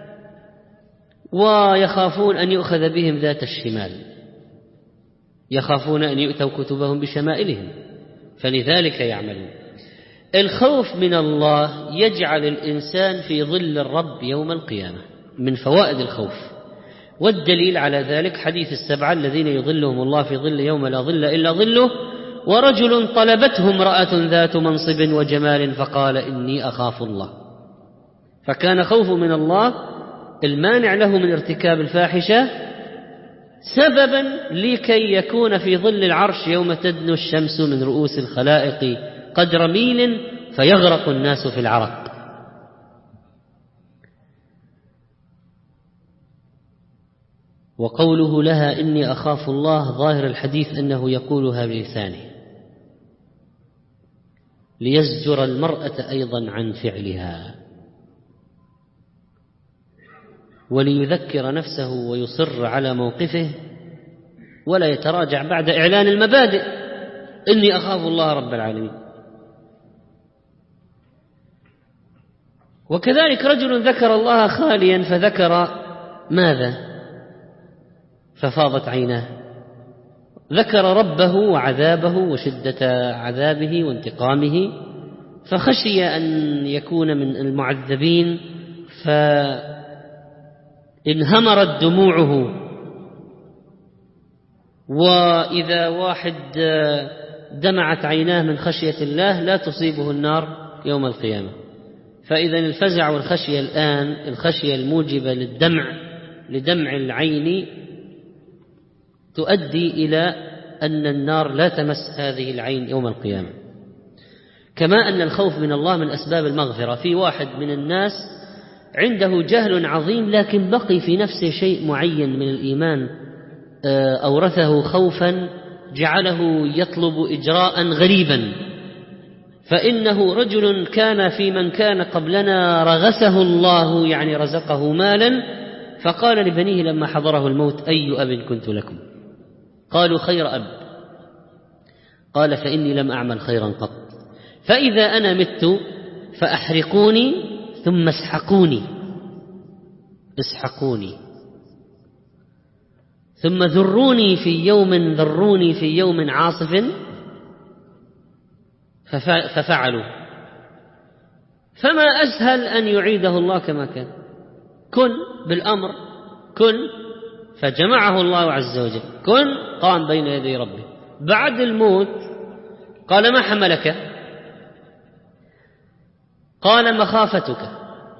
ويخافون أن يؤخذ بهم ذات الشمال، يخافون أن يؤتوا كتبهم بشمائلهم، فلذلك يعملون. الخوف من الله يجعل الإنسان في ظل الرب يوم القيامة. من فوائد الخوف والدليل على ذلك حديث السبعة الذين يظلهم الله في ظل يوم لا ظل إلا ظله: ورجل طلبته امرأة ذات منصب وجمال فقال إني أخاف الله. فكان خوفه من الله المانع له من ارتكاب الفاحشة سببا لكي يكون في ظل العرش يوم تدنو الشمس من رؤوس الخلائق قدر ميل فيغرق الناس في العرق. وقوله لها إني أخاف الله ظاهر الحديث أنه يقولها بلسانه ليزجر المرأة أيضا عن فعلها وليذكر نفسه ويصر على موقفه ولا يتراجع بعد إعلان المبادئ: إني أخاف الله رب العالمين. وكذلك رجل ذكر الله خاليا فذكر ماذا؟ ففاضت عيناه، ذكر ربه وعذابه وشدة عذابه وانتقامه فخشي أن يكون من المعذبين فانهمرت دموعه. وإذا واحد دمعت عيناه من خشية الله لا تصيبه النار يوم القيامة. فإذا الفزع والخشية الآن، الخشية الموجبة لدمع العين تؤدي إلى أن النار لا تمس هذه العين يوم القيامة. كما أن الخوف من الله من أسباب المغفرة. في واحد من الناس عنده جهل عظيم لكن بقي في نفسه شيء معين من الإيمان أورثه خوفا جعله يطلب إجراء غريبا. فإنه رجل كان في من كان قبلنا رغسه الله، يعني رزقه مالا، فقال لبنيه لما حضره الموت: أي أب كنت لكم؟ قالوا: خير أب. قال: فإني لم أعمل خيرا قط، فإذا أنا مت فأحرقوني ثم اسحقوني ثم ذروني في يوم عاصف. ففعلوا. فما أسهل أن يعيده الله كما كان. كن بالأمر كن، فجمعه الله عز وجل. كن قام بين يدي ربه. بعد الموت قال: ما حملك؟ قال: مخافتك.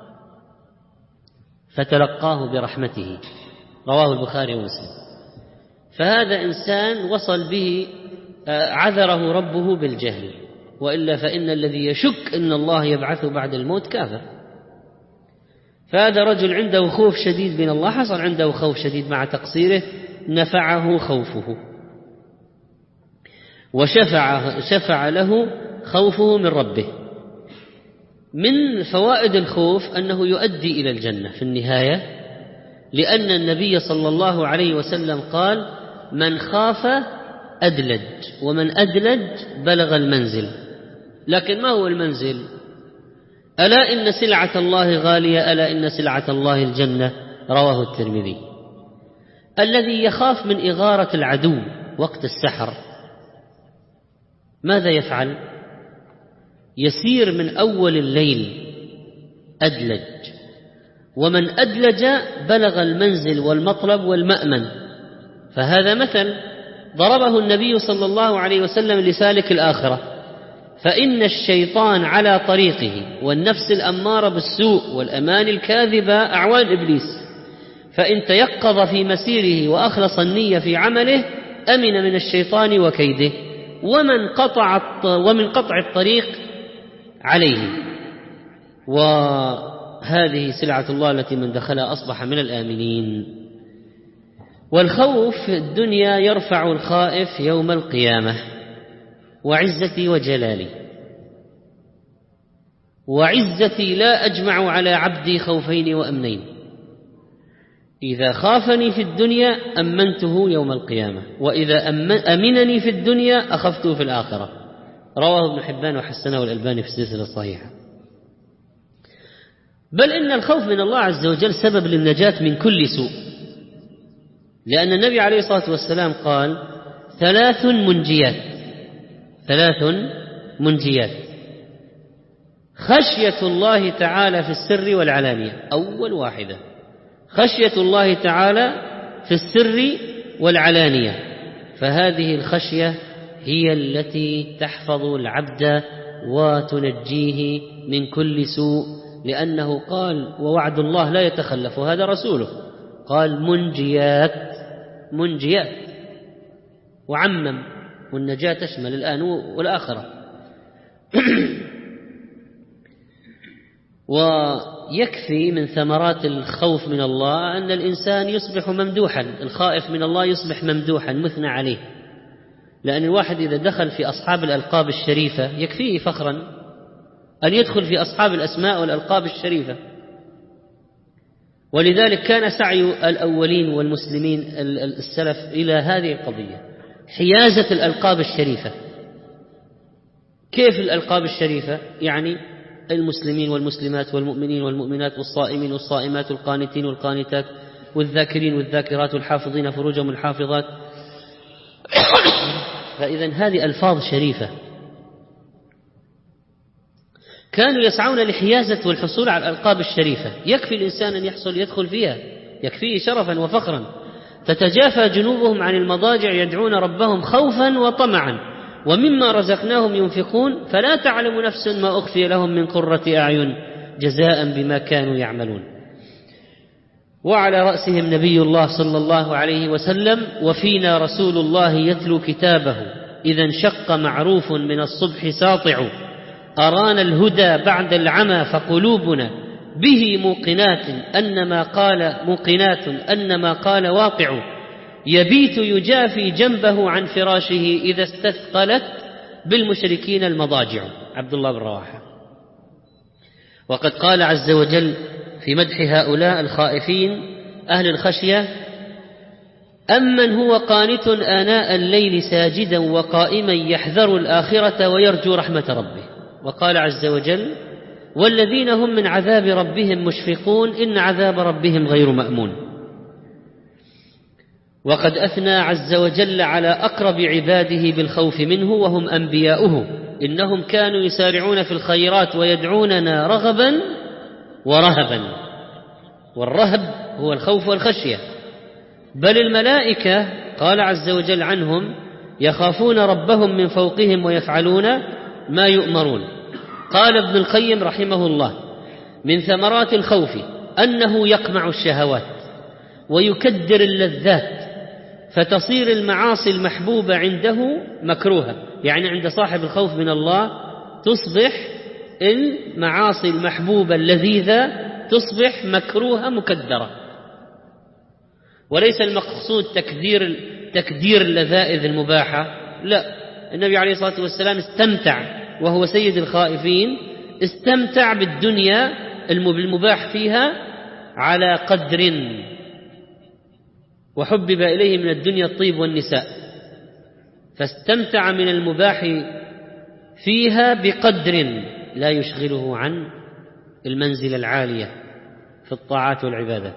فتلقاه برحمته. رواه البخاري ومسلم. فهذا إنسان وصل به عذره ربه بالجهل، وإلا فإن الذي يشك أن الله يبعثه بعد الموت كافر. فهذا رجل عنده خوف شديد من الله، حصل عنده خوف شديد مع تقصيره، نفعه خوفه وشفع له خوفه من ربه. من فوائد الخوف أنه يؤدي إلى الجنة في النهاية، لأن النبي صلى الله عليه وسلم قال: من خاف أدلج، ومن أدلج بلغ المنزل. لكن ما هو المنزل؟ ألا إن سلعة الله غالية، ألا إن سلعة الله الجنة. رواه الترمذي. الذي يخاف من إغارة العدو وقت السحر ماذا يفعل؟ يسير من أول الليل أدلج، ومن أدلج بلغ المنزل والمطلب والمأمن. فهذا مثل ضربه النبي صلى الله عليه وسلم لسالك الآخرة. فإن الشيطان على طريقه والنفس الأمارة بالسوء والأمان الكاذبة أعوان إبليس، فإن تيقظ في مسيره وأخلص النية في عمله أمن من الشيطان وكيده، ومن قطع الطريق عليه. وهذه سلعة الله التي من دخلها أصبح من الآمنين. والخوف في الدنيا يرفع الخائف يوم القيامة. وعزتي وجلالي وعزتي لا أجمع على عبدي خوفين وأمنين: إذا خافني في الدنيا أمنته يوم القيامة، وإذا أمنني في الدنيا أخفته في الآخرة. رواه ابن حبان وحسنه الألباني في السلسلة الصحيحة. بل إن الخوف من الله عز وجل سبب للنجاة من كل سوء، لأن النبي عليه الصلاة والسلام قال: ثلاث منجيات: خشية الله تعالى في السر والعلانية. أول واحدة خشية الله تعالى في السر والعلانية. فهذه الخشية هي التي تحفظ العبد وتنجيه من كل سوء، لأنه قال ووعد الله لا يتخلف، وهذا رسوله قال منجيات وعمم، والنجاة تشمل الآن والآخرة. ويكفي من ثمرات الخوف من الله أن الإنسان يصبح ممدوحا، الخائف من الله يصبح ممدوحا مثنى عليه، لأن الواحد إذا دخل في أصحاب الألقاب الشريفة يكفيه فخرا أن يدخل في أصحاب الأسماء والألقاب الشريفة. ولذلك كان سعي الأولين والمسلمين السلف إلى هذه القضية، حيازة الألقاب الشريفة. كيف الألقاب الشريفة؟ يعني المسلمين والمسلمات والمؤمنين والمؤمنات والصائمين والصائمات والقانتين والقانتات والذاكرين والذاكرات والحافظين فروجهم الحافظات. فإذا هذه ألفاظ شريفة كانوا يسعون لحيازة والحصول على الألقاب الشريفة. يكفي الإنسان أن يدخل فيها يكفيه شرفا وفخرا. تتجافى جنوبهم عن المضاجع يدعون ربهم خوفا وطمعا ومما رزقناهم ينفقون فلا تعلم نفس ما أخفي لهم من قرة أعين جزاء بما كانوا يعملون. وعلى رأسهم نبي الله صلى الله عليه وسلم، وفينا رسول الله يتلو كتابه إذا انشق معروف من الصبح ساطع، أرانا الهدى بعد العمى فقلوبنا به موقنات أنما قال واقع، يبيت يجافي جنبه عن فراشه إذا استثقلت بالمشركين المضاجع. عبد الله بن رواحة. وقد قال عز وجل في مدح هؤلاء الخائفين أهل الخشية: أمن هو قانت آناء الليل ساجدا وقائما يحذر الآخرة ويرجو رحمة ربه. وقال عز وجل: والذين هم من عذاب ربهم مشفقون إن عذاب ربهم غير مأمون. وقد أثنى عز وجل على أقرب عباده بالخوف منه وهم أنبياؤه: إنهم كانوا يسارعون في الخيرات ويدعوننا رغبا ورهبا. والرهب هو الخوف والخشية. بل الملائكة قال عز وجل عنهم: يخافون ربهم من فوقهم ويفعلون ما يؤمرون. قال ابن القيم رحمه الله: من ثمرات الخوف أنه يقمع الشهوات ويكدر اللذات فتصير المعاصي المحبوبة عنده مكروهة. يعني عند صاحب الخوف من الله تصبح المعاصي المحبوبة اللذيذة تصبح مكروهة مكدرة. وليس المقصود تكدير اللذائذ المباحة، لا، النبي عليه الصلاة والسلام استمتع وهو سيد الخائفين، استمتع بالدنيا المباح فيها على قدر، وحبب إليه من الدنيا الطيب والنساء، فاستمتع من المباح فيها بقدر لا يشغله عن المنزل العالية في الطاعات والعبادات.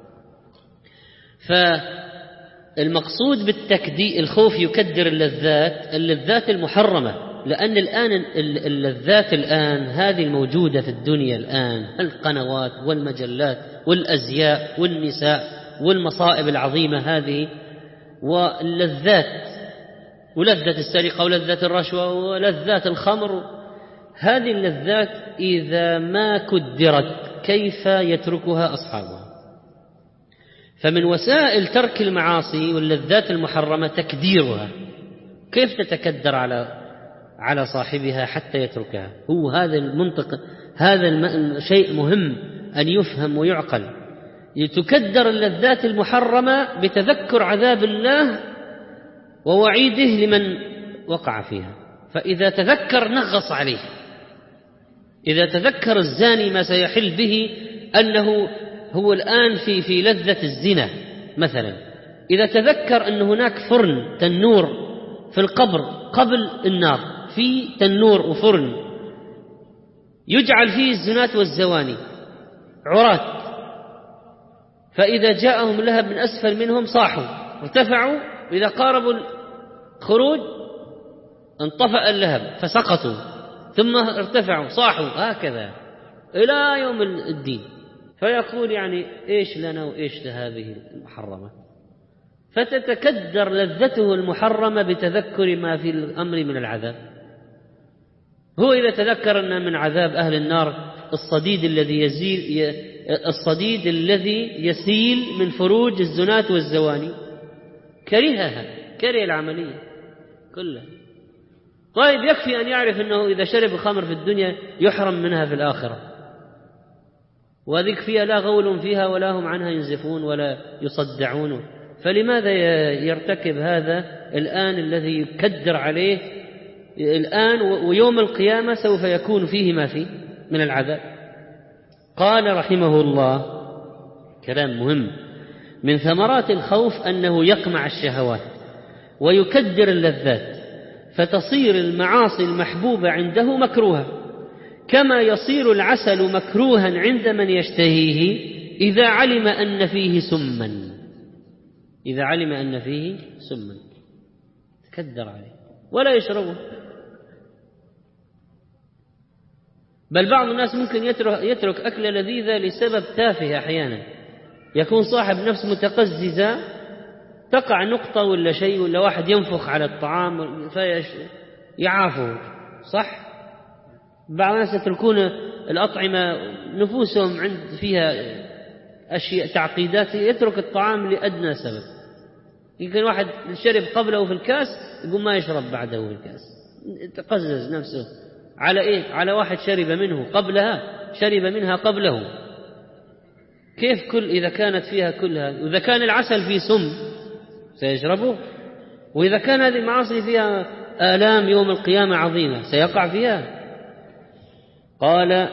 فالمقصود بالتكدير الخوف يكدر اللذات المحرمة، لأن الآن اللذات هذه الموجودة في الدنيا الآن، القنوات والمجلات والأزياء والنساء والمصائب العظيمة هذه، واللذات، ولذة السرقة ولذة الرشوة ولذات الخمر، هذه اللذات إذا ما كدرت كيف يتركها أصحابها؟ فمن وسائل ترك المعاصي واللذات المحرمة تكديرها. كيف تتكدر على صاحبها حتى يتركها؟ هو هذا المنطق، هذا شيء مهم أن يفهم ويعقل. تكدر اللذات المحرمة بتذكر عذاب الله ووعيده لمن وقع فيها. فإذا تذكر نغص عليه. إذا تذكر الزاني ما سيحل به، أنه هو الآن في لذة الزنا مثلا، إذا تذكر أن هناك فرن تنور في القبر قبل النار، في تنور وفرن يجعل فيه الزنات والزواني عراة، فإذا جاءهم لهب من أسفل منهم صاحوا ارتفعوا، وإذا قاربوا الخروج انطفأ اللهب فسقطوا، ثم ارتفعوا صاحوا، هكذا إلى يوم الدين. فيقول يعني إيش لنا وإيش لهذه المحرمة؟ فتتكدر لذته المحرمة بتذكر ما في الأمر من العذاب. هو إذا تذكر أن من عذاب أهل النار الصديد الذي يسيل من فروج الزنات والزواني كرهها، كره العملية كلها. طيب يكفي أن يعرف أنه إذا شرب الخمر في الدنيا يحرم منها في الآخرة، وذيك فيها لا غول فيها ولا هم عنها ينزفون ولا يصدعون، فلماذا يرتكب هذا الآن الذي يكدر عليه الآن ويوم القيامة سوف يكون فيه ما فيه من العذاب؟ قال رحمه الله كلام مهم: من ثمرات الخوف أنه يقمع الشهوات ويكدر اللذات، فتصير المعاصي المحبوبة عنده مكروهة، كما يصير العسل مكروها عند من يشتهيه إذا علم أن فيه سما تكدر عليه ولا يشربه. بل بعض الناس ممكن يترك أكلة لذيذة لسبب تافه، أحيانا يكون صاحب نفس متقززة، تقع نقطة ولا شيء ولا واحد ينفخ على الطعام يعافه، صح؟ بعض الناس يتركون الأطعمة نفوسهم عند فيها أشياء تعقيدات، يترك الطعام لأدنى سبب. يمكن واحد شرب قبله في الكاس يقول ما يشرب بعده في الكاس، تقزز نفسه على إيه؟ على واحد شرب منها قبله. كيف إذا كانت فيها كلها، وإذا كان العسل فيه سم سيشربه، وإذا كان هذه المعاصي فيها آلام يوم القيامة عظيمة سيقع فيها. قال: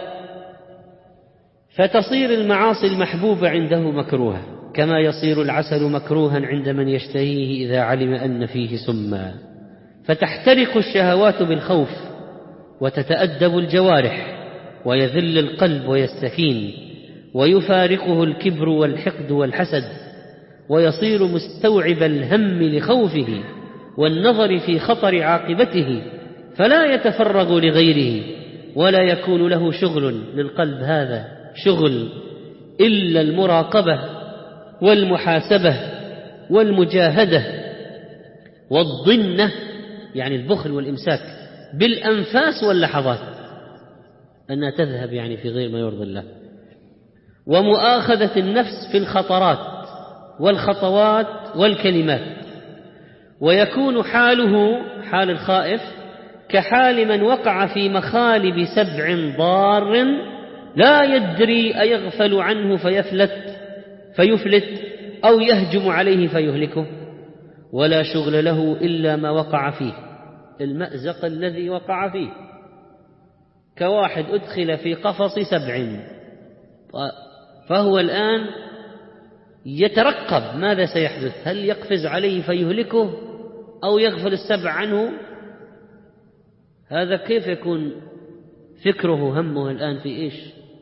فتصير المعاصي المحبوبة عنده مكروهة، كما يصير العسل مكروها عند من يشتهيه إذا علم أن فيه سما، فتحترق الشهوات بالخوف، وتتأدب الجوارح، ويذل القلب ويستكين، ويفارقه الكبر والحقد والحسد، ويصير مستوعب الهم لخوفه والنظر في خطر عاقبته، فلا يتفرغ لغيره، ولا يكون له شغل للقلب هذا شغل إلا المراقبة والمحاسبة والمجاهدة والضنة، يعني البخل والإمساك بالأنفاس واللحظات أنها تذهب يعني في غير ما يرضي الله، ومؤاخذة النفس في الخطرات والخطوات والكلمات. ويكون حاله حال الخائف كحال من وقع في مخالب سبع ضار لا يدري أيغفل عنه فيفلت أو يهجم عليه فيهلكه، ولا شغل له إلا ما وقع فيه، المأزق الذي وقع فيه، كواحد أدخل في قفص سبع فهو الآن يترقب ماذا سيحدث، هل يقفز عليه فيهلكه أو يغفل السبع عنه؟ هذا كيف يكون فكره همه الآن في إيش؟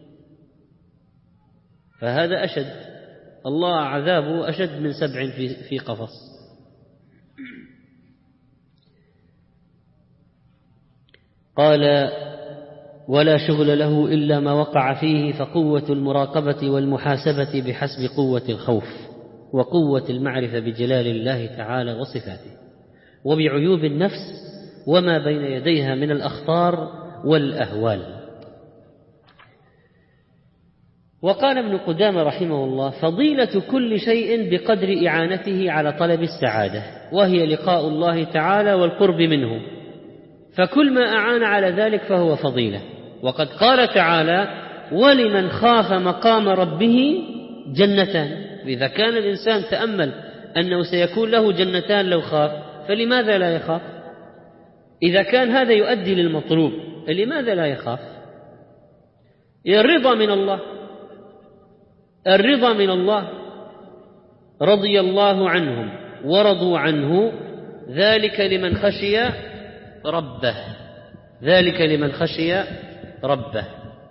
فهذا أشد، الله عذابه أشد من سبع في قفص. قال: ولا شغل له إلا ما وقع فيه، فقوة المراقبة والمحاسبة بحسب قوة الخوف وقوة المعرفة بجلال الله تعالى وصفاته وبعيوب النفس وما بين يديها من الأخطار والأهوال. وقال ابن قدامة رحمه الله: فضيلة كل شيء بقدر إعانته على طلب السعادة، وهي لقاء الله تعالى والقرب منه، فكل ما أعان على ذلك فهو فضيلة. وقد قال تعالى: ولمن خاف مقام ربه جنتان. إذا كان الإنسان تأمل أنه سيكون له جنتان لو خاف، فلماذا لا يخاف؟ إذا كان هذا يؤدي للمطلوب لماذا لا يخاف؟ الرضا من الله، رضي الله عنهم ورضوا عنه، ذلك لمن خشي ربه.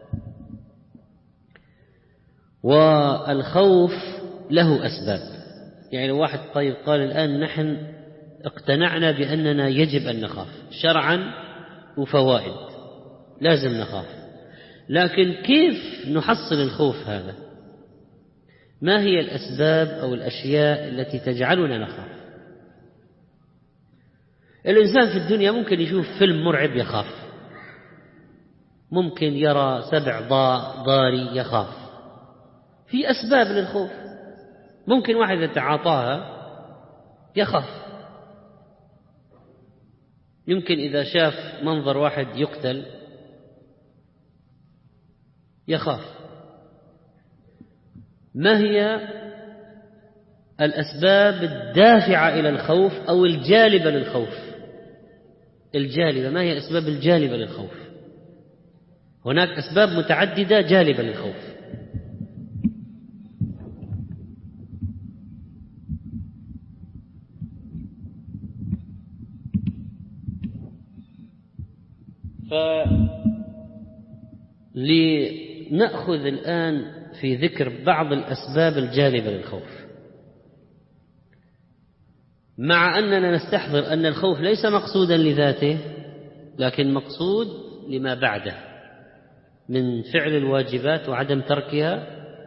والخوف له أسباب، يعني واحد طيب قال الآن نحن اقتنعنا بأننا يجب أن نخاف شرعا وفوائد لازم نخاف، لكن كيف نحصل الخوف هذا؟ ما هي الأسباب أو الأشياء التي تجعلنا نخاف؟ الإنسان في الدنيا ممكن يشوف فيلم مرعب يخاف، ممكن يرى سبع ضاري يخاف. في أسباب للخوف، ممكن واحد يتعاطاها يخاف، يمكن إذا شاف منظر واحد يقتل يخاف. ما هي الأسباب الدافعة إلى الخوف أو الجالبة للخوف؟ الجالبة، ما هي الأسباب الجالبة للخوف؟ هناك أسباب متعددة جالبة للخوف. لنأخذ الآن في ذكر بعض الأسباب الجالبة للخوف، مع أننا نستحضر أن الخوف ليس مقصودا لذاته، لكن مقصود لما بعده من فعل الواجبات وعدم تركها،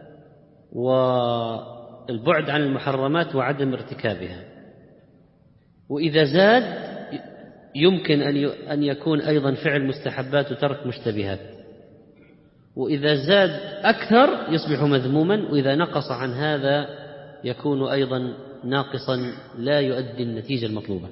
والبعد عن المحرمات وعدم ارتكابها. وإذا زاد يمكن أن يكون أيضا فعل مستحبات وترك مشتبهات، وإذا زاد أكثر يصبح مذموما، وإذا نقص عن هذا يكون أيضا ناقصا لا يؤدي النتيجة المطلوبة.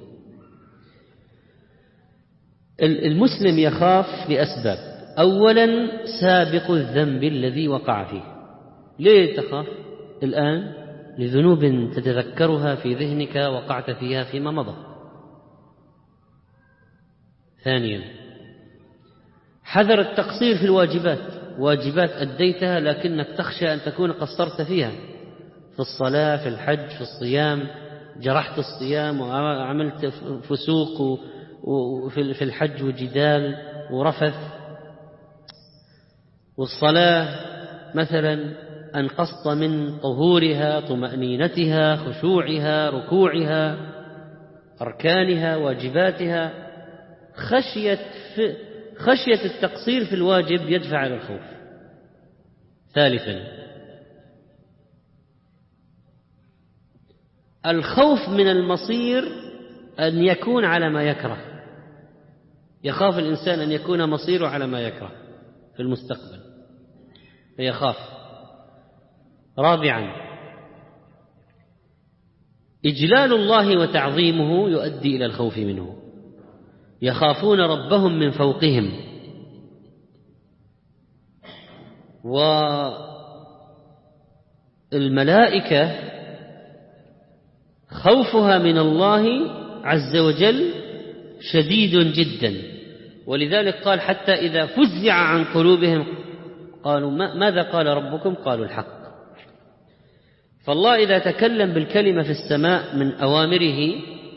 المسلم يخاف لأسباب. أولا سابق الذنب الذي وقع فيه. ليه تخاف الآن؟ لذنوب تتذكرها في ذهنك وقعت فيها فيما مضى. ثانيا حذر التقصير في الواجبات، واجبات أديتها لكنك تخشى أن تكون قصرت فيها، في الصلاة، في الحج، في الصيام، جرحت الصيام وعملت فسوق وفي الحج وجدال ورفث. والصلاة مثلا أنقصت من طهورها، طمأنينتها، خشوعها، ركوعها، أركانها، واجباتها. خشية التقصير في الواجب يدفع إلى الخوف. ثالثا الخوف من المصير، أن يكون على ما يكره. يخاف الإنسان أن يكون مصيره على ما يكره في المستقبل فيخاف. رابعا إجلال الله وتعظيمه يؤدي إلى الخوف منه. يخافون ربهم من فوقهم. والملائكة خوفها من الله عز وجل شديد جدا، ولذلك قال حتى إذا فزع عن قلوبهم قالوا ماذا قال ربكم؟ قالوا الحق. فالله إذا تكلم بالكلمة في السماء من أوامره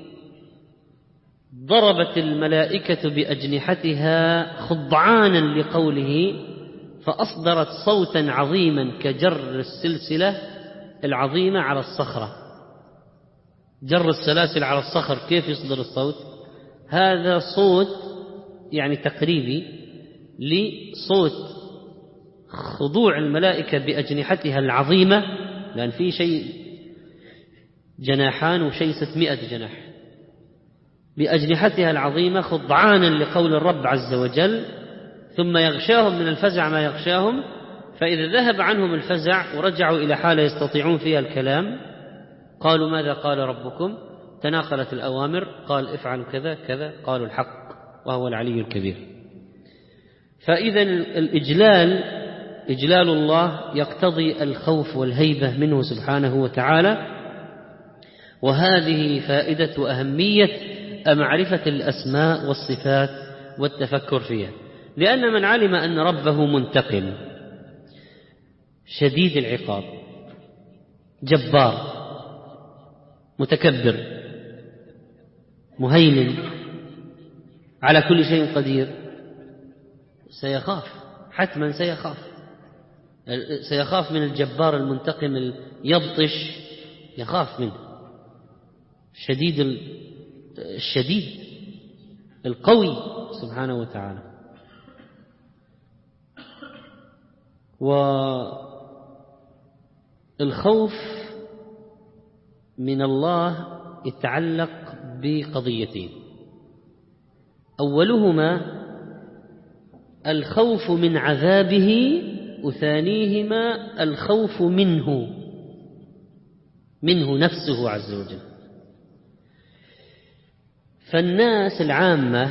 ضربت الملائكة بأجنحتها خضعانا لقوله، فأصدرت صوتا عظيما كجر السلسلة العظيمة على الصخرة. جر السلاسل على الصخر كيف يصدر الصوت؟ هذا صوت يعني تقريبي لصوت خضوع الملائكة بأجنحتها العظيمة، لأن في شيء جناحان وشيء 600 جناح، بأجنحتها العظيمة خضعانا لقول الرب عز وجل، ثم يغشاهم من الفزع ما يغشاهم، فإذا ذهب عنهم الفزع ورجعوا إلى حالة يستطيعون فيها الكلام قالوا ماذا قال ربكم؟ تناقلت الأوامر، قال افعلوا كذا كذا، قالوا الحق وهو العلي الكبير. فإذا إجلال الله يقتضي الخوف والهيبة منه سبحانه وتعالى، وهذه فائدة وأهمية معرفة الأسماء والصفات والتفكر فيها. لأن من علم أن ربه منتقم شديد العقاب جبار متكبر مهيمن على كل شيء قدير سيخاف، حتما سيخاف من الجبار المنتقم يبطش، يخاف منه الشديد القوي سبحانه وتعالى. الخوف من الله يتعلق بقضيتين: أولهما الخوف من عذابه، وثانيهما الخوف منه نفسه عز وجل. فالناس العامة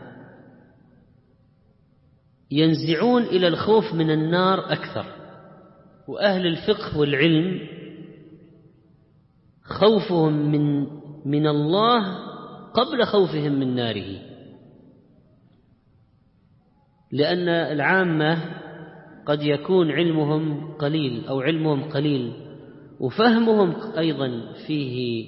ينزعون إلى الخوف من النار أكثر، وأهل الفقه والعلم خوفهم من الله قبل خوفهم من ناره، لأن العامة قد يكون علمهم قليل أو علمهم قليل، وفهمهم أيضا فيه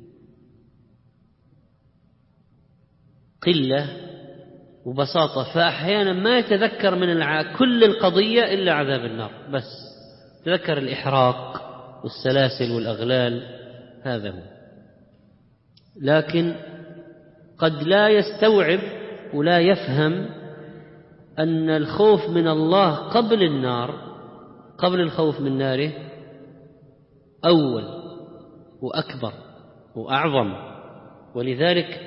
قلة وبساطة، فأحيانا ما يتذكر من كل القضية إلا عذاب النار بس، تذكر الإحراق والسلاسل والأغلال، هذا هو. لكن قد لا يستوعب ولا يفهم أن الخوف من الله قبل النار، قبل الخوف من ناره، أول وأكبر وأعظم. ولذلك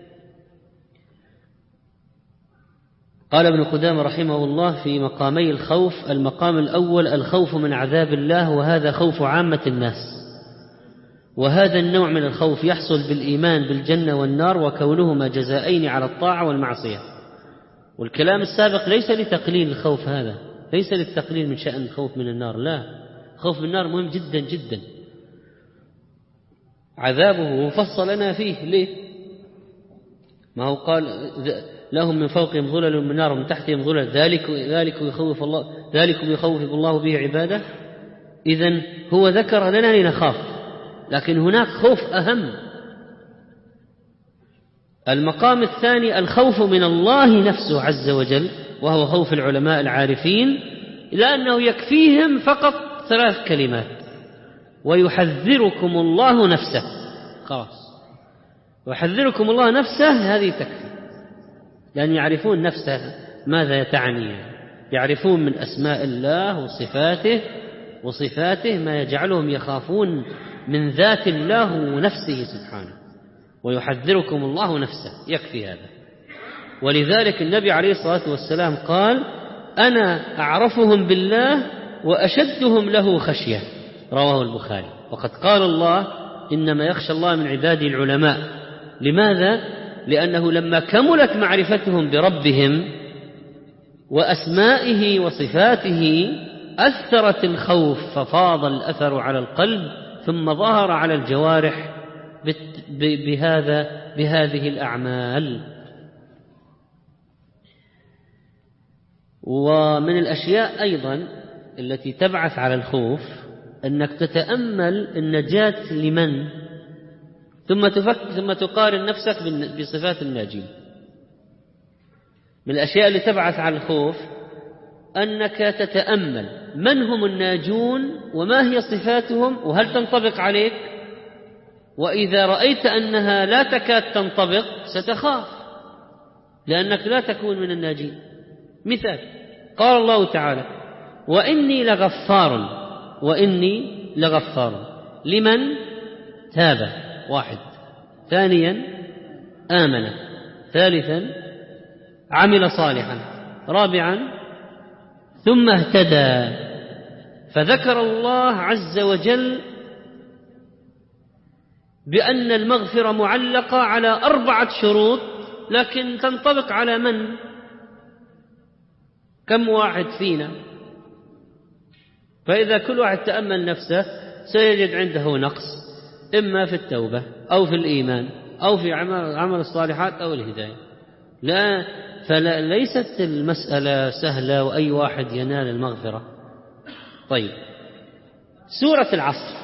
قال ابن قدامة رحمه الله في مقامي الخوف: المقام الأول الخوف من عذاب الله، وهذا خوف عامة الناس، وهذا النوع من الخوف يحصل بالإيمان بالجنة والنار وكونهما جزائين على الطاعة والمعصية. والكلام السابق ليس لتقليل الخوف، هذا ليس للتقليل من شأن الخوف من النار، لا، خوف من النار مهم جدا جدا، عذابه مفصل لنا فيه. ليه؟ ما هو قال لهم من فوقهم ظلل من نار ومن تحتهم ظلل، ذلكم يخوف الله به عباده. إذن هو ذكر لنا لنخاف، لكن هناك خوف أهم. المقام الثاني الخوف من الله نفسه عز وجل، وهو خوف العلماء العارفين، لأنه يكفيهم فقط 3 كلمات: ويحذركم الله نفسه. خلاص، ويحذركم الله نفسه، هذه تكفي، لأن يعرفون نفسه ماذا تعني، يعرفون من أسماء الله وصفاته ما يجعلهم يخافون من ذات الله ونفسه سبحانه. ويحذركم الله نفسه، يكفي هذا. ولذلك النبي عليه الصلاة والسلام قال: أنا أعرفهم بالله وأشدهم له خشية، رواه البخاري. وقد قال الله: إنما يخشى الله من عباده العلماء. لماذا؟ لأنه لما كملت معرفتهم بربهم وأسمائه وصفاته أثرت الخوف، ففاض الأثر على القلب، ثم ظهر على الجوارح بهذه الأعمال. ومن الأشياء أيضا التي تبعث على الخوف أنك تتأمل النجاة لمن، ثم تقارن نفسك بصفات الناجين. من الأشياء اللي تبعث على الخوف أنك تتأمل من هم الناجون وما هي صفاتهم وهل تنطبق عليك. وإذا رأيت أنها لا تكاد تنطبق ستخاف، لأنك لا تكون من الناجين. مثال: قال الله تعالى: وإني لغفار لمن تاب، 1، ثانيا آمن، ثالثا عمل صالحا، رابعا ثم اهتدى. فذكر الله عز وجل بأن المغفرة معلقة على 4 شروط، لكن تنطبق على من؟ كم واحد فينا؟ فإذا كل واحد تأمل نفسه سيجد عنده نقص، إما في التوبة أو في الإيمان أو في عمل الصالحات أو الهداية. فليست المسألة سهلة وأي واحد ينال المغفرة. طيب، سورة العصر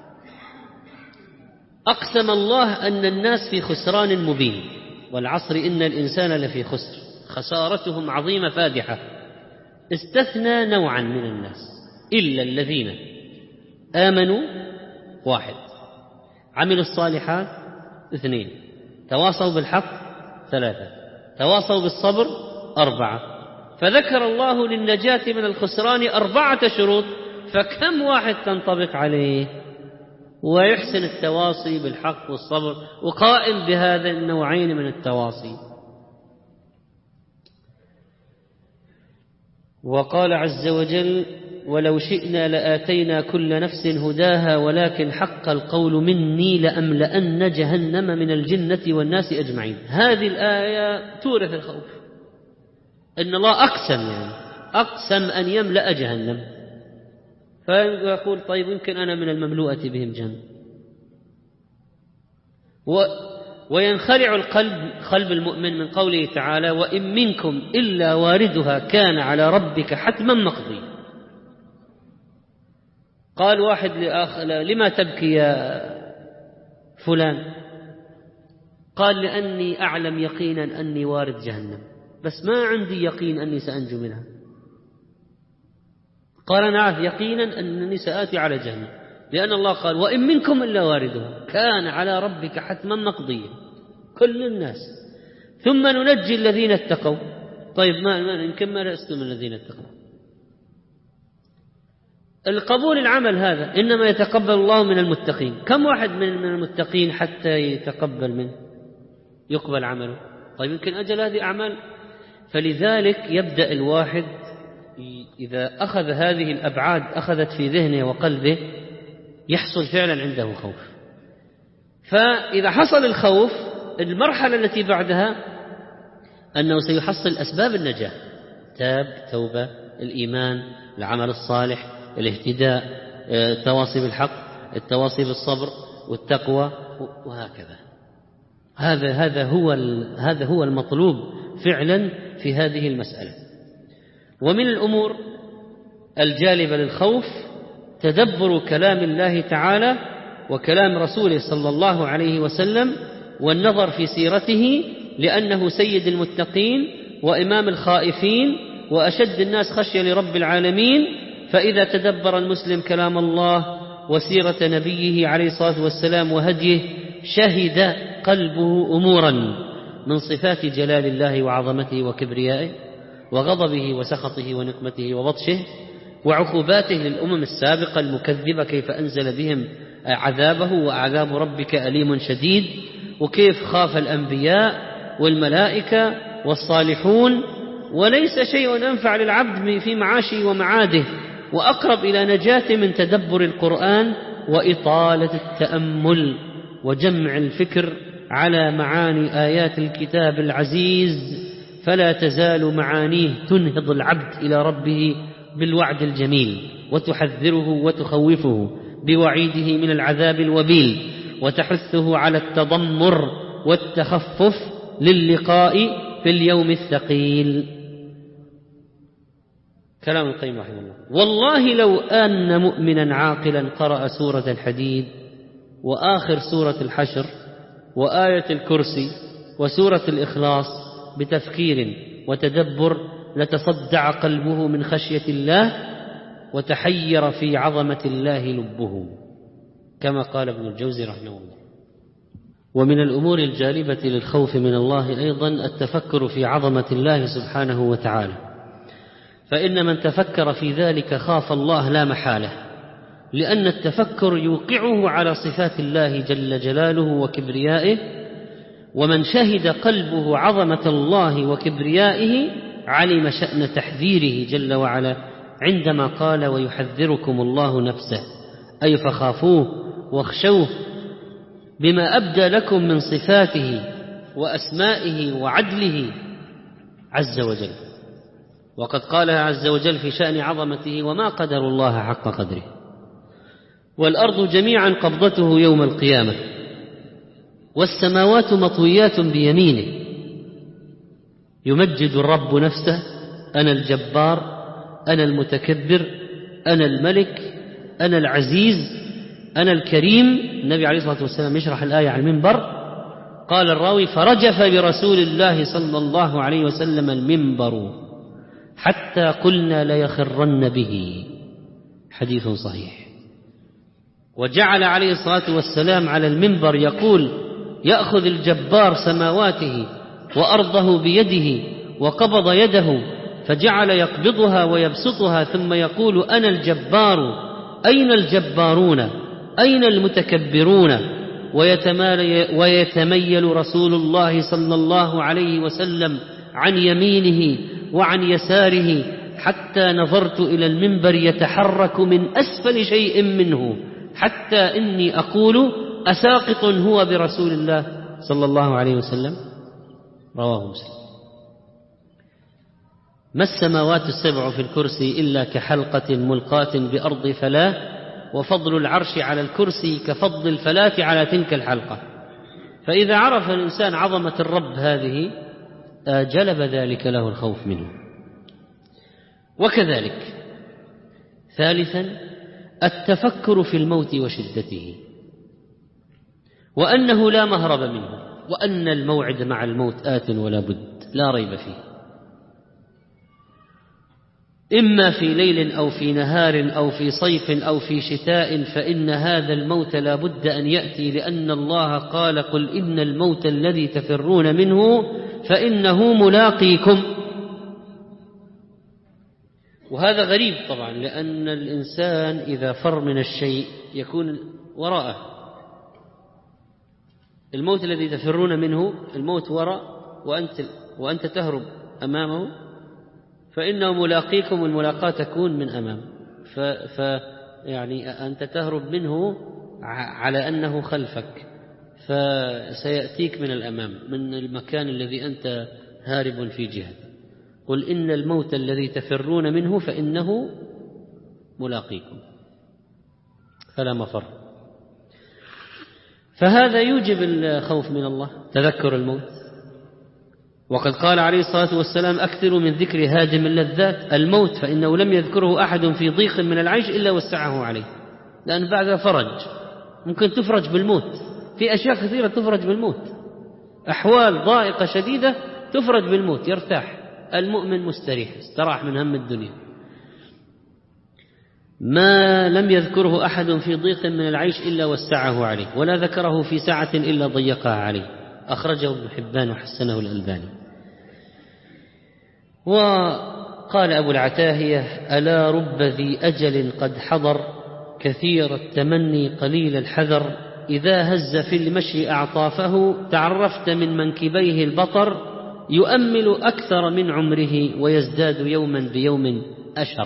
أقسم الله أن الناس في خسران مبين، والعصر إن الإنسان لفي خسر، خسارتهم عظيمة فادحة. استثنى نوعا من الناس: إلا الذين آمنوا، 1، عملوا الصالحات، 2، تواصوا بالحق، 3، تواصوا بالصبر، 4. فذكر الله للنجاة من الخسران 4 شروط، فكم واحد تنطبق عليه ويحسن التواصي بالحق والصبر وقائم بهذا النوعين من التواصي؟ وقال عز وجل: ولو شئنا لآتينا كل نفس هداها ولكن حق القول مني لأملأن جهنم من الجنة والناس أجمعين. هذه الآية تورث الخوف، إن الله أقسم أن يملأ جهنم، فيقول طيب يمكن أنا من المملوءة بهم جهنم. وينخلع قلب المؤمن من قوله تعالى: وإن منكم إلا واردها كان على ربك حتما مقضي. قال واحد لآخر: لما تبكي يا فلان؟ قال: لأني أعلم يقينا أني وارد جهنم، بس ما عندي يقين أني سأنجو منها. قال: أنا أعرف يقينا أنني سآتي على جهنم، لأن الله قال: وإن منكم إلا واردها كان على ربك حتما مقضيا، كل الناس، ثم ننجي الذين اتقوا. طيب يمكن ما لستم من الذين اتقوا. القبول العمل هذا إنما يتقبل الله من المتقين. كم واحد من المتقين حتى يتقبل منه يقبل عمله؟ طيب يمكن أجل هذه أعمال. فلذلك يبدأ الواحد إذا أخذ هذه الأبعاد أخذت في ذهنه وقلبه يحصل فعلا عنده خوف. فإذا حصل الخوف، المرحلة التي بعدها أنه سيحصل أسباب النجاة: تاب، توبة، الإيمان، العمل الصالح، الاهتداء، التواصي بالحق، التواصي بالصبر والتقوى، وهكذا. هذا هو المطلوب فعلا في هذه المسألة. ومن الأمور الجالبة للخوف تدبر كلام الله تعالى وكلام رسوله صلى الله عليه وسلم، والنظر في سيرته، لأنه سيد المتقين وإمام الخائفين وأشد الناس خشية لرب العالمين. فإذا تدبر المسلم كلام الله وسيرة نبيه عليه الصلاة والسلام وهديه، شهد قلبه أمورا من صفات جلال الله وعظمته وكبريائه وغضبه وسخطه ونقمته وبطشه وعقوباته للأمم السابقة المكذبة، كيف أنزل بهم عذابه، وعذاب ربك أليم شديد، وكيف خاف الأنبياء والملائكة والصالحون. وليس شيء أنفع للعبد في معاشه ومعاده وأقرب إلى نجاة من تدبر القرآن وإطالة التأمل وجمع الفكر على معاني آيات الكتاب العزيز، فلا تزال معانيه تنهض العبد إلى ربه بالوعد الجميل، وتحذره وتخوفه بوعيده من العذاب الوبيل، وتحثه على التضمر والتخفف للقاء في اليوم الثقيل. كلام القيم رحمه الله: والله لو أن مؤمنا عاقلا قرأ سورة الحديد وآخر سورة الحشر وآية الكرسي وسورة الإخلاص بتفكير وتدبر، لتصدع قلبه من خشية الله وتحير في عظمة الله لبه، كما قال ابن الجوزي رحمه الله. ومن الأمور الجالبة للخوف من الله أيضا التفكر في عظمة الله سبحانه وتعالى، فإن من تفكر في ذلك خاف الله لا محالة، لأن التفكر يوقعه على صفات الله جل جلاله وكبريائه. ومن شهد قلبه عظمة الله وكبريائه علم شأن تحذيره جل وعلا عندما قال: ويحذركم الله نفسه، أي فخافوه واخشوه بما أبدى لكم من صفاته وأسمائه وعدله عز وجل. وقد قالها عز وجل في شأن عظمته: وما قدر الله حق قدره، والأرض جميعا قبضته يوم القيامة، والسماوات مطويات بيمينه. يمجد الرب نفسه: أنا الجبار، أنا المتكبر، أنا الملك، أنا العزيز، أنا الكريم. النبي عليه الصلاة والسلام يشرح الآية على المنبر، قال الراوي: فرجف برسول الله صلى الله عليه وسلم المنبر حتى قلنا ليخرن به. حديث صحيح. وجعل عليه الصلاة والسلام على المنبر يقول: يأخذ الجبار سماواته وأرضه بيده، وقبض يده فجعل يقبضها ويبسطها ثم يقول أنا الجبار أين الجبارون أين المتكبرون، ويتميل رسول الله صلى الله عليه وسلم عن يمينه وعن يساره حتى نظرت إلى المنبر يتحرك من أسفل شيء منه، حتى إني أقول أساقط هو برسول الله صلى الله عليه وسلم. رواه مسلم. ما السماوات السبع في الكرسي إلا كحلقة ملقاة بأرض فلاة، وفضل العرش على الكرسي كفضل الفلاة على تلك الحلقة. فإذا عرف الإنسان عظمة الرب هذه جلب ذلك له الخوف منه. وكذلك ثالثا التفكر في الموت وشدته، وأنه لا مهرب منه، وأن الموعد مع الموت آت ولا بد لا ريب فيه، إما في ليل أو في نهار أو في صيف أو في شتاء، فإن هذا الموت لا بد أن يأتي، لأن الله قال قل إن الموت الذي تفرون منه فإنه ملاقيكم. وهذا غريب طبعا، لأن الإنسان إذا فر من الشيء يكون وراءه. الموت الذي تفرون منه الموت وراء وأنت تهرب أمامه، فإنه ملاقيكم، والملاقاة تكون من أمام، يعني أنت تهرب منه على أنه خلفك، فسيأتيك من الأمام من المكان الذي أنت هارب في جهة. قل إن الموت الذي تفرون منه فإنه ملاقيكم، فلا مفر. فهذا يوجب الخوف من الله، تذكر الموت. وقد قال عليه الصلاة والسلام أكثروا من ذكر هادم اللذات الموت، فإنه لم يذكره أحد في ضيق من العيش إلا وسعه عليه، لأن بعدها فرج، ممكن تفرج بالموت، في أشياء كثيرة تفرج بالموت، أحوال ضائقة شديدة تفرج بالموت، يرتاح المؤمن مستريح، استراح من هم الدنيا. ما لم يذكره أحد في ضيق من العيش إلا وسعه عليه، ولا ذكره في سعة إلا ضيقها عليه. أخرجه ابن حبان وحسنه الألباني. وقال أبو العتاهية ألا رب ذي أجل قد حضر، كثير التمني قليل الحذر، إذا هز في المشي أعطافه تعرفت من منكبيه البطر، يؤمل أكثر من عمره ويزداد يوما بيوم أشر.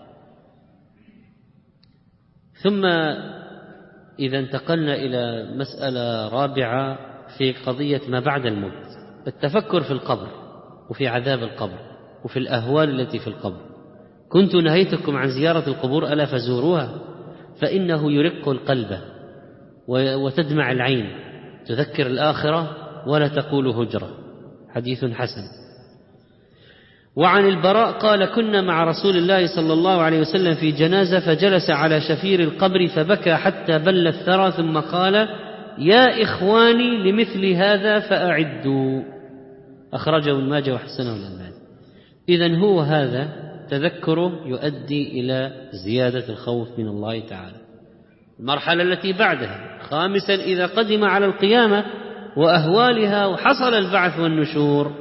ثم إذا انتقلنا إلى مسألة رابعة في قضية ما بعد الموت، التفكر في القبر وفي عذاب القبر وفي الأهوال التي في القبر. كنت نهيتكم عن زيارة القبور ألا فزوروها، فإنه يرق القلب وتدمع العين، تذكر الآخرة ولا تقول هجرة. حديث حسن. وعن البراء قال كنا مع رسول الله صلى الله عليه وسلم في جنازة، فجلس على شفير القبر فبكى حتى بل الثرى، ثم قال يا إخواني لمثل هذا فأعدوا. أخرجه ابن ماجه وحسنه الألباني. إذن هو هذا تذكره يؤدي إلى زيادة الخوف من الله تعالى. المرحلة التي بعدها خامسا إذا قدم على القيامة وأهوالها وحصل البعث والنشور،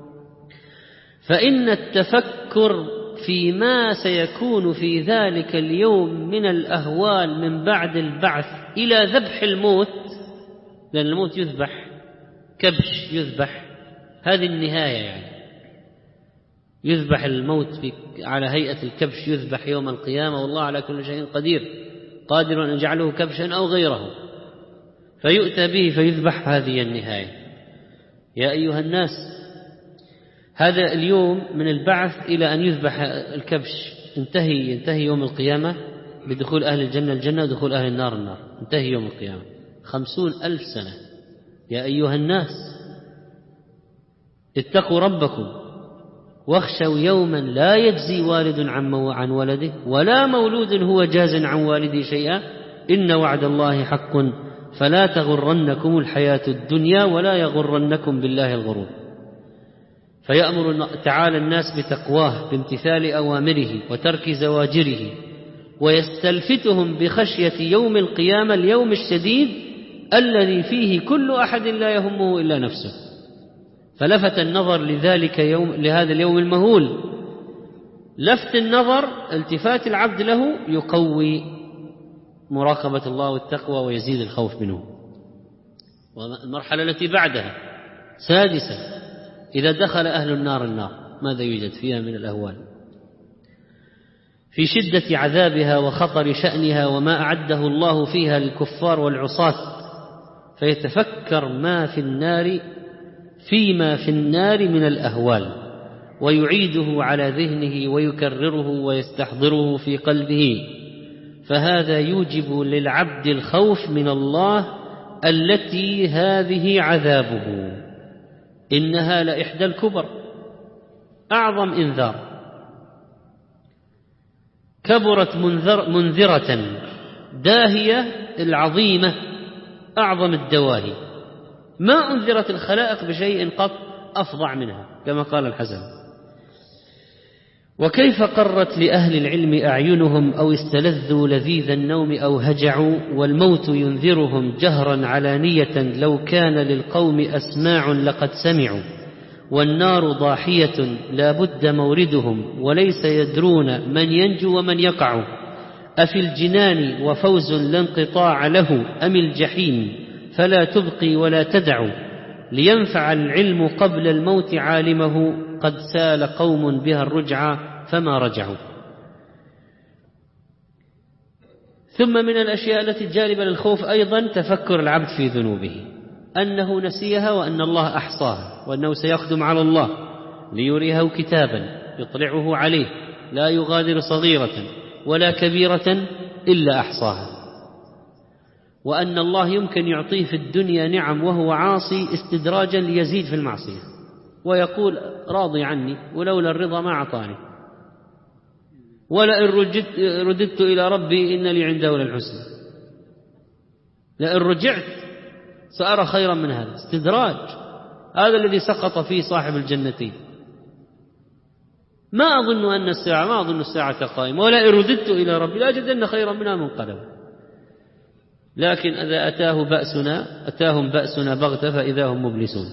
فإن التفكر فيما سيكون في ذلك اليوم من الأهوال من بعد البعث إلى ذبح الموت، لأن الموت يذبح، كبش يذبح، هذه النهاية يعني، يذبح الموت على هيئة الكبش، يذبح يوم القيامة، والله على كل شيء قدير، قادر أن يجعله كبشا أو غيره، فيؤتى به فيذبح، هذه النهاية. يا أيها الناس، هذا اليوم من البعث إلى أن يذبح الكبش ينتهي يوم القيامة بدخول أهل الجنة الجنة ودخول أهل النار النار، انتهي يوم القيامة 50,000 سنة. يا أيها الناس اتقوا ربكم واخشوا يوما لا يجزي والد عن ولده ولا مولود هو جاز عن والده شيئا، إن وعد الله حق فلا تغرنكم الحياة الدنيا ولا يغرنكم بالله الغرور. فيأمر تعالى الناس بتقواه بامتثال أوامره وترك زواجره، ويستلفتهم بخشية يوم القيامة، اليوم الشديد الذي فيه كل أحد لا يهمه إلا نفسه. فلفت النظر لهذا اليوم المهول لفت النظر التفات العبد له يقوي مراقبة الله والتقوى ويزيد الخوف منه. والمرحلة التي بعدها سادسة، إذا دخل أهل النار ماذا يوجد فيها من الأهوال؟ في شدة عذابها وخطر شأنها وما أعده الله فيها للكفار والعصاة، فيتفكر فيما في النار من الأهوال ويعيده على ذهنه ويكرره ويستحضره في قلبه، فهذا يوجب للعبد الخوف من الله التي هذه عذابه، إنها لإحدى الكبر، أعظم إنذار، كبرت منذرة داهية العظيمة، أعظم الدواهي، ما أنذرت الخلائق بشيء قط أفظع منها كما قال الحسن. وكيف قرت لأهل العلم أعينهم أو استلذوا لذيذ النوم أو هجعوا، والموت ينذرهم جهرا علانية، لو كان للقوم أسماع لقد سمعوا، والنار ضاحية لا بد موردهم، وليس يدرون من ينجو ومن يقع، أفي الجنان وفوز لا انقطاع له، أم الجحيم فلا تبقي ولا تدع، لينفع العلم قبل الموت عالمه، قد سال قوم بها الرجعى فما رجعوا. ثم من الأشياء التي جالبة للخوف أيضا تفكر العبد في ذنوبه، أنه نسيها وأن الله أحصاها، وأنه سيقدم على الله ليريه كتابا يطلعه عليه لا يغادر صغيرة ولا كبيرة إلا أحصاها، وأن الله يمكن يعطيه في الدنيا نعم وهو عاصي استدراجا ليزيد في المعصية، ويقول راضي عني ولولا الرضا ما أعطاني، ولئن رددت إلى ربي إن لي عنده للحسن، لئن رجعت سأرى خيرا من هذا. استدراج، هذا الذي سقط فيه صاحب الجنتين. ما أظن الساعة قائمة، ولئن رددت إلى ربي لأجدن خيرا منها منقلبا. لكن إذا أتاهم بأسنا بغتة فإذا هم مبلسون.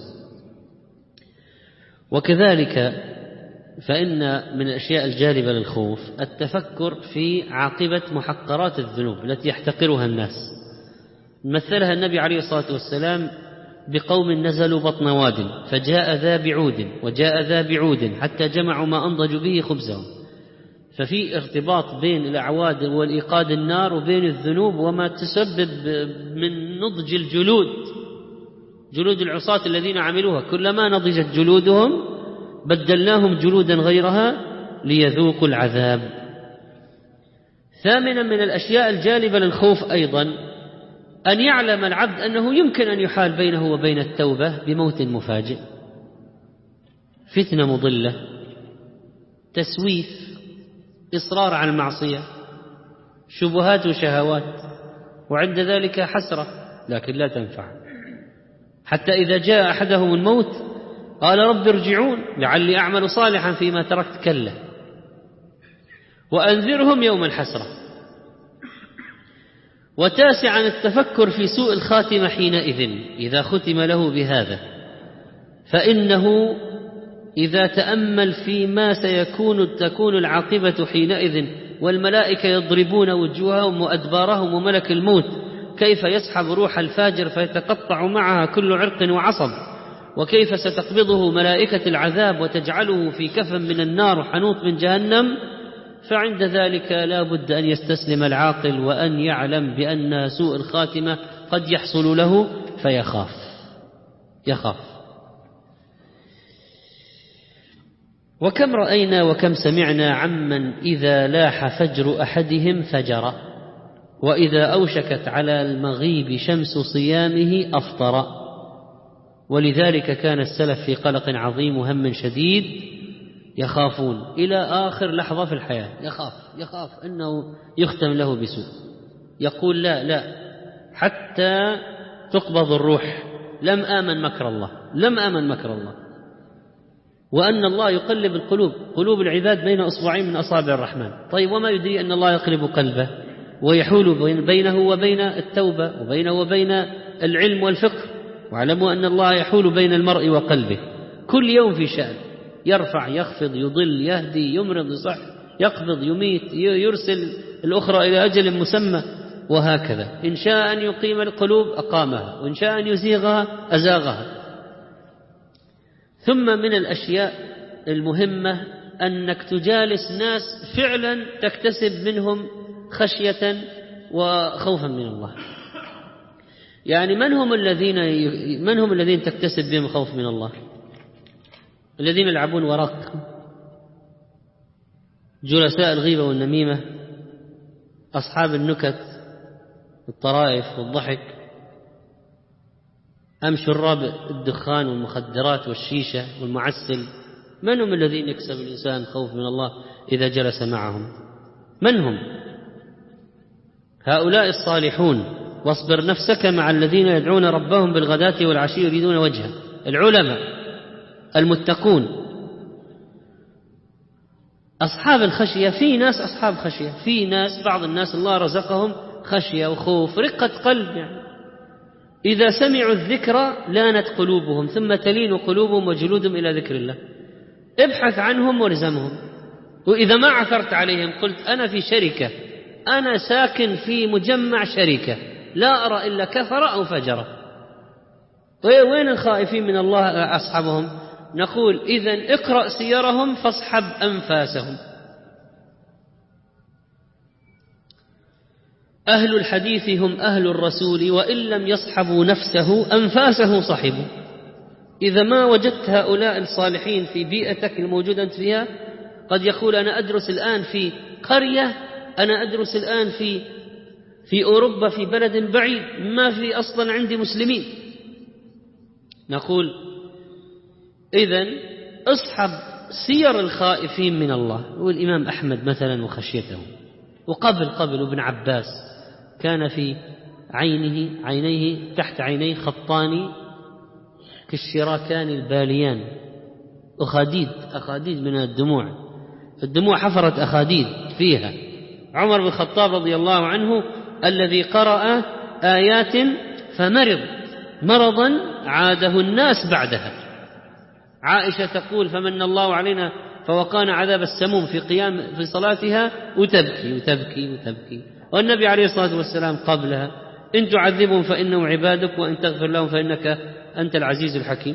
وكذلك فإن من الأشياء الجالبة للخوف التفكر في عاقبة محقرات الذنوب التي يحتقرها الناس. مثلها النبي عليه الصلاة والسلام بقوم نزلوا بطن واد، فجاء ذا بعود وجاء ذا بعود حتى جمعوا ما أنضجوا به خبزهم. ففي ارتباط بين الأعواد والإيقاد النار وبين الذنوب وما تسبب من نضج جلود العصاة الذين عملوها، كلما نضجت جلودهم بدلناهم جلودا غيرها ليذوقوا العذاب. ثامنا من الأشياء الجالبة للخوف أيضا أن يعلم العبد أنه يمكن أن يحال بينه وبين التوبة بموت مفاجئ، فتنة مضلة، تسويف، إصرار على المعصية، شبهات وشهوات، وعند ذلك حسرة لكن لا تنفع، حتى إذا جاء أحدهم الموت قال رب ارجعون لعلي أعمل صالحا فيما تركت، كلا، وأنذرهم يوم الحسرة. وتاسعا التفكر في سوء الخاتمة حينئذ إذا ختم له بهذا، فإنه إذا تأمل فيما تكون العاقبة حينئذ، والملائكة يضربون وجوههم وأدبارهم، وملك الموت كيف يسحب روح الفاجر فيتقطع معها كل عرق وعصب، وكيف ستقبضه ملائكة العذاب وتجعله في كفن من النار وحنوط من جهنم، فعند ذلك لا بد أن يستسلم العاقل وأن يعلم بأن سوء الخاتمة قد يحصل له فيخاف. وكم رأينا وكم سمعنا عمن إذا لاح فجر أحدهم فجر، وإذا أوشكت على المغيب شمس صيامه أفطر. ولذلك كان السلف في قلق عظيم وهم شديد، يخافون إلى آخر لحظة في الحياة، يخاف أنه يختم له بسوء، يقول لا حتى تقبض الروح، لم آمن مكر الله، وأن الله يقلب القلوب، قلوب العباد بين أصبعين من أصابع الرحمن. طيب وما يدري أن الله يقلب قلبه ويحول بينه وبين التوبة وبينه وبين العلم والفقه، واعلموا أن الله يحول بين المرء وقلبه، كل يوم في شأن، يرفع يخفض يضل يهدي يمرض يصح يقبض يميت يرسل الأخرى إلى أجل مسمى، وهكذا. إن شاء أن يقيم القلوب أقامها، وإن شاء أن يزيغها أزاغها. ثم من الأشياء المهمة أنك تجالس ناس فعلا تكتسب منهم خشية وخوفا من الله. يعني من هم الذين تكتسب بهم خوف من الله؟ الذين يلعبون ورق، جلساء الغيبة والنميمة، أصحاب النكت الطرائف والضحك، أم شراب الدخان والمخدرات والشيشة والمعسل. من هم الذين يكسب الإنسان خوف من الله إذا جلس معهم؟ من هم؟ هؤلاء الصالحون. واصبر نفسك مع الذين يدعون ربهم بالغداة والعشي يريدون وجهه، العلماء المتقون. أصحاب الخشية، في ناس أصحاب خشية، في ناس بعض الناس الله رزقهم خشية وخوف، رقة قلب. يعني إذا سمعوا الذكر لانت قلوبهم ثم تلين قلوبهم وجلودهم إلى ذكر الله. ابحث عنهم والزمهم. وإذا ما عثرت عليهم قلت أنا في شركة، أنا ساكن في مجمع شركة، لا أرى إلا كفر أو فجر. وين الخائفين من الله أصحابهم؟ نقول إذن اقرأ سيرهم فاصحب أنفاسهم. أهل الحديث هم أهل الرسول، وإن لم يصحبوا نفسه أنفاسه صحبوا. إذا ما وجدت هؤلاء الصالحين في بيئتك الموجودة أنت فيها، قد يقول أنا أدرس الآن في قرية، أنا أدرس الآن في أوروبا في بلد بعيد ما في أصلا عندي مسلمين. نقول إذن اصحب سير الخائفين من الله. والإمام أحمد مثلا وخشيته، وقبل ابن عباس كان في عينيه تحت عينيه خطان كالشراكان الباليان، أخاديد من الدموع حفرت أخاديد فيها. عمر بن الخطاب رضي الله عنه الذي قرأ آيات فمرض مرضا عاده الناس بعدها. عائشة تقول فمن الله علينا فوقانا عذاب السموم في صلاتها، وتبكي. والنبي عليه الصلاة والسلام قبلها إن تعذبهم فإنهم عبادك وإن تغفر لهم فإنك أنت العزيز الحكيم.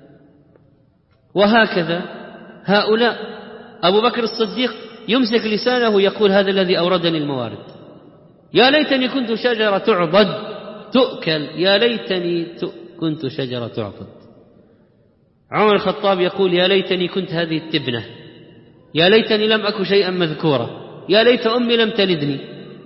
وهكذا هؤلاء. أبو بكر الصديق يمسك لسانه يقول هذا الذي أوردني الموارد، يا ليتني كنت شجرة تعضد تؤكل، يا ليتني كنت شجرة تعضد. عمر الخطاب يقول يا ليتني كنت هذه التبنة، يا ليتني لم أكن شيئا مذكورا، يا ليت أمي لم تلدني.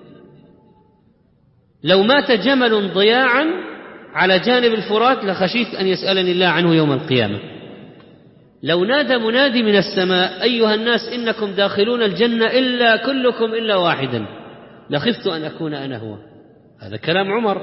لو مات جمل ضياعا على جانب الفرات لخشيت أن يسألني الله عنه يوم القيامة. لو نادى منادي من السماء أيها الناس إنكم داخلون الجنة إلا كلكم إلا واحدا لخفت أن أكون أنا هو. هذا كلام عمر.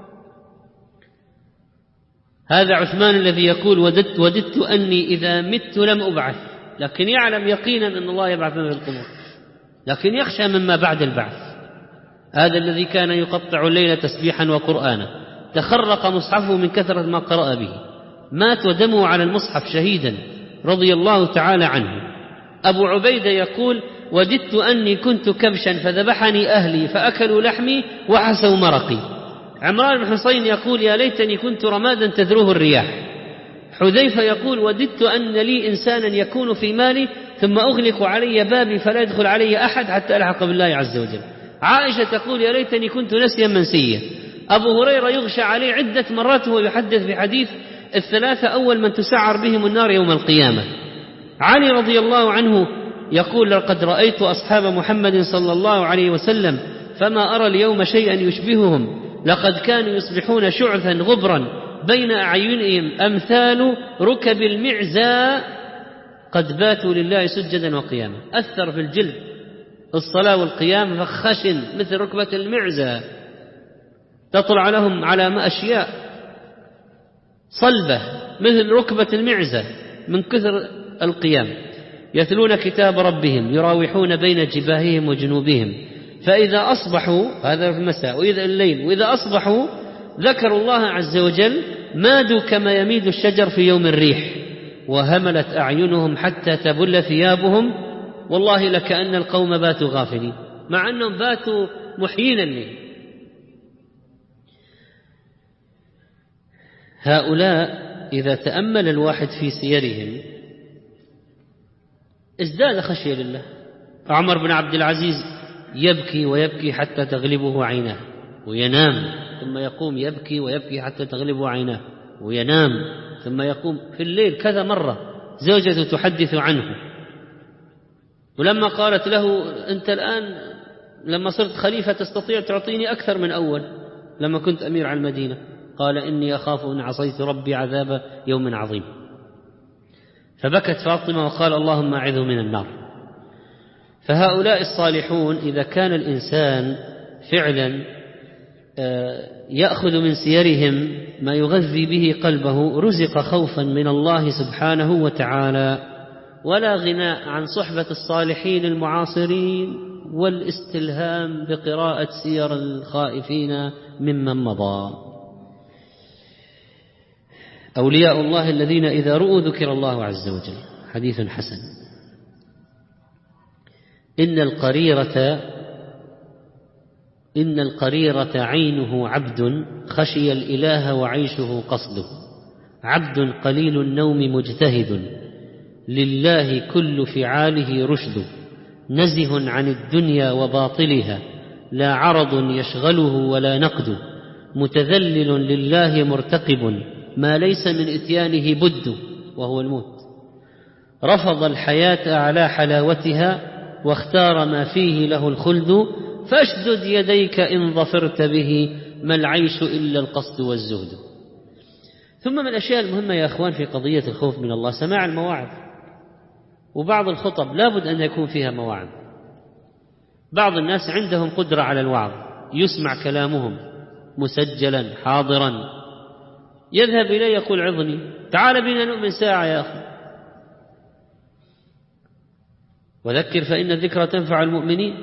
هذا عثمان الذي يقول وددت أني إذا مت لم أبعث، لكن يعلم يقينا أن الله يبعث من القبور، لكن يخشى مما بعد البعث. هذا الذي كان يقطع الليل تسبيحا وقرآنا، تخرق مصحفه من كثرة ما قرأ به، مات ودمه على المصحف شهيدا رضي الله تعالى عنه. أبو عبيدة يقول وددت أني كنت كبشا فذبحني أهلي فأكلوا لحمي وحسوا مرقي. عمران بن حسين يقول يا ليتني كنت رمادا تذروه الرياح. حذيفة يقول وددت أن لي إنسانا يكون في مالي ثم أغلق علي بابي فلا يدخل علي أحد حتى ألحق بالله عز وجل. عائشة تقول يا ليتني كنت نسيا منسيا. أبو هريرة يغشى عليه عدة مرات وهو يحدث بحديث الثلاثة أول من تسعر بهم النار يوم القيامة. علي رضي الله عنه يقول لقد رأيت أصحاب محمد صلى الله عليه وسلم فما أرى اليوم شيئا يشبههم، لقد كانوا يصبحون شعثا غبرا بين أعينهم أمثال ركب المعزى قد باتوا لله سجدا وقياما. أثر في الجلد الصلاة والقيام فخشن مثل ركبة المعزى، تطلع لهم على أشياء صلبة مثل ركبة المعزى من كثر القيام. يتلون كتاب ربهم يراوحون بين جباههم وجنوبهم، فإذا أصبحوا، هذا في المساء، وإذا الليل، وإذا أصبحوا ذكروا الله عز وجل مادوا كما يميد الشجر في يوم الريح. وهملت أعينهم حتى تبل ثيابهم والله لكأن القوم باتوا غافلين، مع أنهم باتوا محيين الليل. هؤلاء إذا تأمل الواحد في سيرهم ازداد خشية لله. عمر بن عبد العزيز يبكي ويبكي حتى تغلبه عيناه وينام، ثم يقوم يبكي ويبكي حتى تغلبه عيناه وينام، ثم يقوم في الليل كذا مرة. زوجته تحدث عنه، ولما قالت له أنت الآن لما صرت خليفة تستطيع تعطيني أكثر من أول لما كنت أمير على المدينة، قال إني أخاف إن عصيت ربي عذاب يوم عظيم. فبكت فاطمة وقال اللهم أعذه من النار. فهؤلاء الصالحون إذا كان الإنسان فعلا يأخذ من سيرهم ما يغذي به قلبه رزق خوفا من الله سبحانه وتعالى، ولا غناء عن صحبة الصالحين المعاصرين والاستلهام بقراءة سير الخائفين ممن مضى. أولياء الله الذين إذا رؤوا ذكر الله عز وجل. حديث حسن: إن القريرة عينه عبد خشي الإله وعيشه قصده، عبد قليل النوم مجتهد، لله كل فعاله رشد، نزه عن الدنيا وباطلها، لا عرض يشغله ولا نقد، متذلل لله مرتقب، ما ليس من إتيانه بد وهو الموت، رفض الحياة على حلاوتها واختار ما فيه له الخلد، فاشدد يديك إن ظفرت به، ما العيش إلا القصد والزهد. ثم من الأشياء المهمة يا أخوان في قضية الخوف من الله سماع المواعظ، وبعض الخطب لابد أن يكون فيها مواعظ. بعض الناس عندهم قدرة على الوعظ، يسمع كلامهم مسجلا حاضرا، يذهب إليه يقول عظني، تعال بنا نؤمن ساعة يا أخي، وذكر فإن الذكرى تنفع المؤمنين،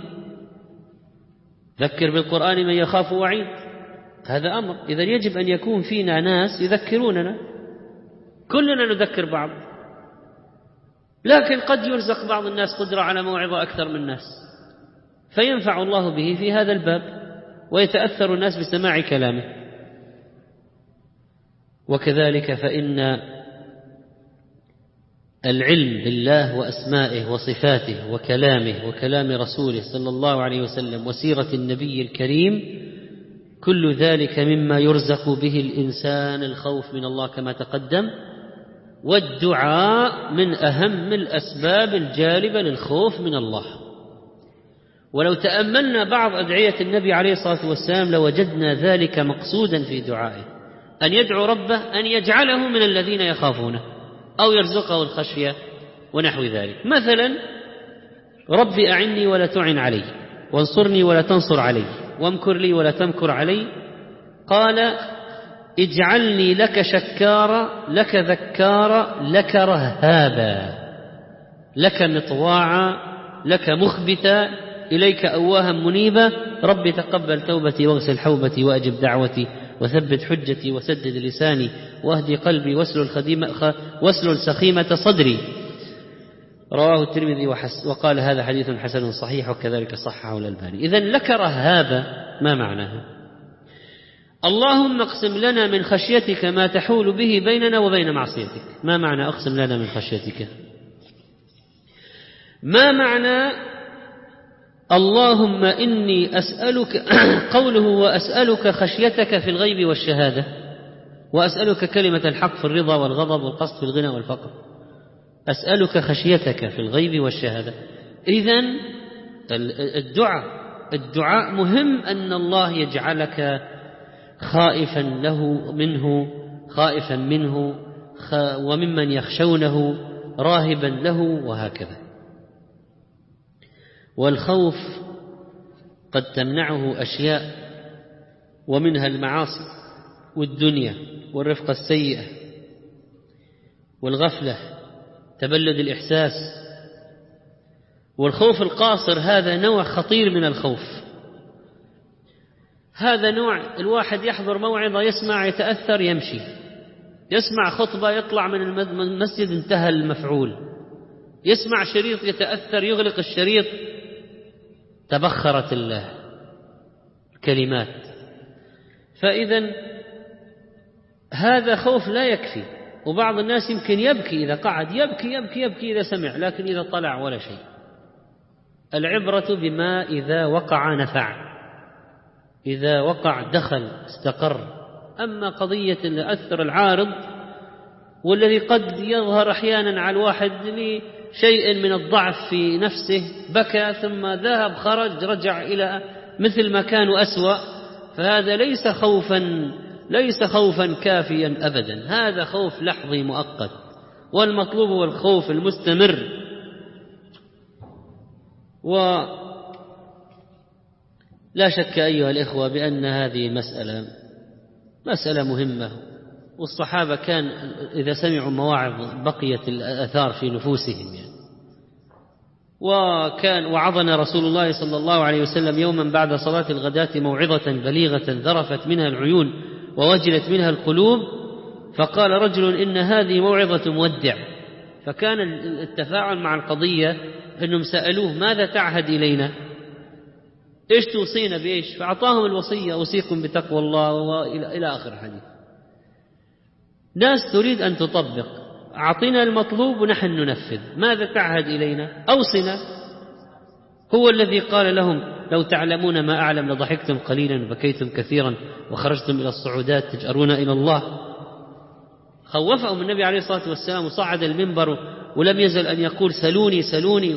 ذكر بالقرآن من يخاف وعيد. هذا أمر، إذن يجب أن يكون فينا ناس يذكروننا، كلنا نذكر بعض، لكن قد يرزق بعض الناس قدرة على موعظة أكثر من الناس، فينفع الله به في هذا الباب ويتأثر الناس بسماع كلامه. وكذلك فإن العلم بالله وأسمائه وصفاته وكلامه وكلام رسوله صلى الله عليه وسلم وسيرة النبي الكريم، كل ذلك مما يرزق به الإنسان الخوف من الله كما تقدم. والدعاء من أهم الأسباب الجالبة للخوف من الله. ولو تأملنا بعض أدعية النبي عليه الصلاة والسلام لوجدنا ذلك مقصودا في دعائه، أن يدعو ربه أن يجعله من الذين يخافونه أو يرزقه الخشية ونحو ذلك. مثلا: رب أعني ولا تعن علي، وانصرني ولا تنصر علي، وامكر لي ولا تمكر علي. قال: اجعلني لك شكارا، لك ذكارا، لك رهابا، لك مطواعا، لك مخبتا، إليك أواها منيبا. رب تقبل توبتي واغسل حوبتي وأجب دعوتي وثبت حجتي وسدد لساني واهدي قلبي واسلل سخيمة صدري. رواه الترمذي وقال هذا حديث حسن صحيح، وكذلك صححه الألباني. إذن لك رهابة ما معناها؟ اللهم اقسم لنا من خشيتك ما تحول به بيننا وبين معصيتك. ما معنى اقسم لنا من خشيتك؟ ما معنى اللهم إني أسألك قوله وأسألك خشيتك في الغيب والشهادة، وأسألك كلمة الحق في الرضا والغضب والقصد في الغنى والفقر. أسألك خشيتك في الغيب والشهادة. إذن الدعاء مهم أن الله يجعلك خائفا منه وممن يخشونه، راهبا له، وهكذا. والخوف قد تمنعه أشياء، ومنها المعاصي والدنيا والرفقة السيئة والغفلة، تبلد الإحساس. والخوف القاصر هذا نوع خطير من الخوف. هذا نوع الواحد يحضر موعظة، يسمع، يتأثر، يمشي، يسمع خطبة يطلع من المسجد انتهى المفعول، يسمع شريط يتأثر يغلق الشريط تبخرت الكلمات. فإذا هذا خوف لا يكفي. وبعض الناس يمكن يبكي إذا قعد، يبكي إذا سمع، لكن إذا طلع ولا شيء. العبرة بما إذا وقع نفع، إذا وقع دخل استقر. أما قضية الأثر العارض والذي قد يظهر أحيانا على الواحد لشيء من الضعف في نفسه، بكى ثم ذهب خرج رجع إلى مثل ما كان أسوأ، فهذا ليس خوفا كافيا أبدا، هذا خوف لحظي مؤقت. والمطلوب هو الخوف المستمر. ولا شك أيها الإخوة بأن هذه مسألة مهمة، والصحابة كان إذا سمعوا مواعظ بقيت الآثار في نفوسهم وعظنا رسول الله صلى الله عليه وسلم يوما بعد صلاة الغداة موعظة بليغة ذرفت منها العيون ووجلت منها القلوب، فقال رجل إن هذه موعظة مودع. فكان التفاعل مع القضية أنهم سألوه ماذا تعهد إلينا، إيش توصينا بإيش، فأعطاهم الوصية أوصيكم بتقوى الله وإلى آخر الحديث. ناس تريد أن تطبق، أعطينا المطلوب ونحن ننفذ، ماذا تعهد إلينا، أوصنا. هو الذي قال لهم لو تعلمون ما أعلم لضحكتم قليلا وبكيتم كثيرا وخرجتم إلى الصعودات تجأرون إلى الله. خوفهم النبي عليه الصلاة والسلام وصعد المنبر ولم يزل أن يقول سلوني سلوني،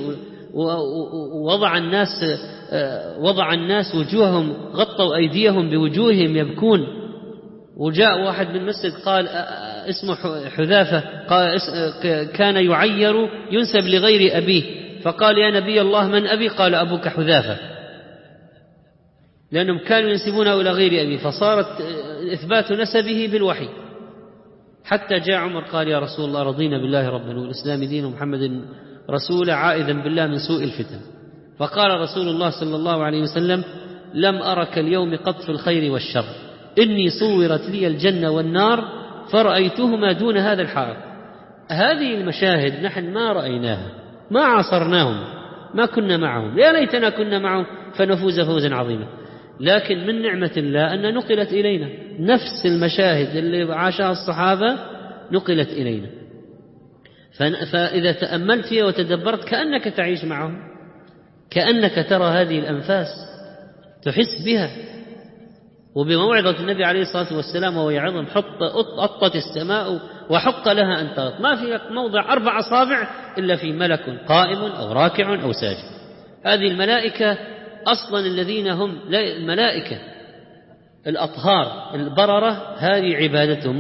ووضع الناس وجوههم، غطوا أيديهم بوجوههم يبكون. وجاء واحد من المسجد قال اسمه حذافة، قال كان يعير ينسب لغير أبيه، فقال يا نبي الله من أبي؟ قال أبوك حذافة، لأنهم كانوا ينسبونه إلى غير أبيه، فصارت إثبات نسبه بالوحي. حتى جاء عمر قال يا رسول الله رضينا بالله ربا والإسلام دين ومحمد رسولا عائذا بالله من سوء الفتن. فقال رسول الله صلى الله عليه وسلم لم أرك اليوم قط في الخير والشر، إني صورت لي الجنة والنار فرأيتهما دون هذا الحائط. هذه المشاهد نحن ما رأيناها، ما عاصرناهم، ما كنا معهم، يا ليتنا كنا معهم فنفوز فوزا عظيما. لكن من نعمة الله أن نقلت إلينا نفس المشاهد اللي عاشها الصحابة، نقلت إلينا. فإذا تأملت فيها وتدبرت كأنك تعيش معهم، كأنك ترى هذه الأنفاس تحس بها. وبموعظة النبي عليه الصلاة والسلام وهو يعظم أطت السماء وحق لها أن تغط، ما في موضع 4 أصابع إلا في ملك قائم أو راكع أو ساجد. هذه الملائكة أصلا الذين هم الملائكة الأطهار البررة، هذه عبادتهم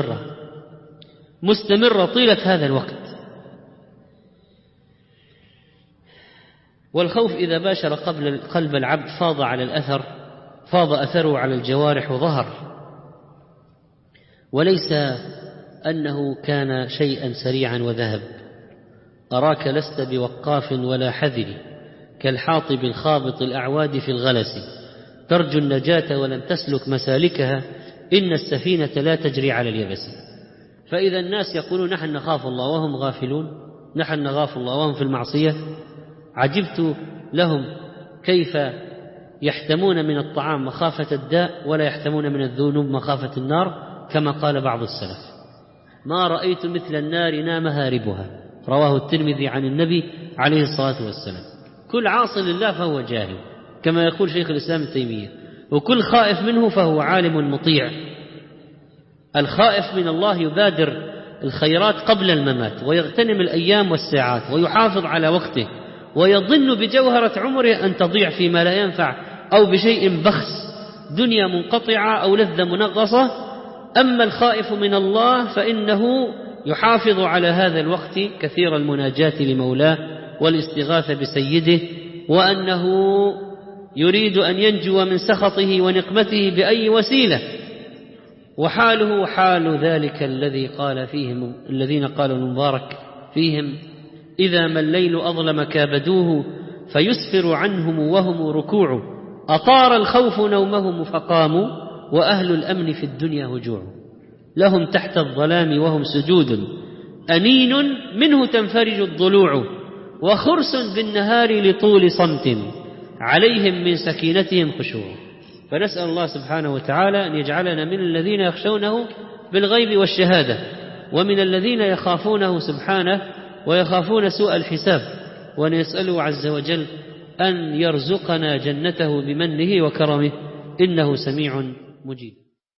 مستمرة طيلة هذا الوقت. والخوف إذا باشر قلب العبد فاض أثره على الجوارح وظهر، وليس أنه كان شيئا سريعا وذهب. أراك لست بوقاف ولا حذر، كالحاطب الخابط الأعواد في الغلس، ترجو النجاة ولم تسلك مسالكها، إن السفينة لا تجري على اليبس. فإذا الناس يقولون نحن نخاف الله وهم غافلون، نحن نخاف الله وهم في المعصية، عجبت لهم كيف يحتمون من الطعام مخافة الداء ولا يحتمون من الذنوب مخافة النار، كما قال بعض السلف ما رأيت مثل النار نام هاربها، رواه الترمذي عن النبي عليه الصلاة والسلام. كل عاص لله فهو جاهل كما يقول شيخ الإسلام ابن تيمية، وكل خائف منه فهو عالم مطيع. الخائف من الله يبادر الخيرات قبل الممات، ويغتنم الأيام والساعات، ويحافظ على وقته، ويظن بجوهرة عمره أن تضيع فيما لا ينفع أو بشيء بخس، دنيا منقطعة أو لذة منغصة. أما الخائف من الله فإنه يحافظ على هذا الوقت كثير المناجاة لمولاه والاستغاثة بسيده، وأنه يريد أن ينجو من سخطه ونقمته بأي وسيلة. وحاله حال ذلك الذي قال فيهم الذين قالوا المبارك فيهم إذا ما الليل أظلم كابدوه فيسفر عنهم وهم ركوع، أطار الخوف نومهم فقاموا وأهل الأمن في الدنيا هجوع. لهم تحت الظلام وهم سجود أنين منه تنفرج الضلوع وخرس بالنهار لطول صمت عليهم من سكينتهم خشوع. فنسأل الله سبحانه وتعالى أن يجعلنا من الذين يخشونه بالغيب والشهادة، ومن الذين يخافونه سبحانه ويخافون سوء الحساب، وأن يسأله عز وجل أن يرزقنا جنته بمنه وكرمه إنه سميع مجيب.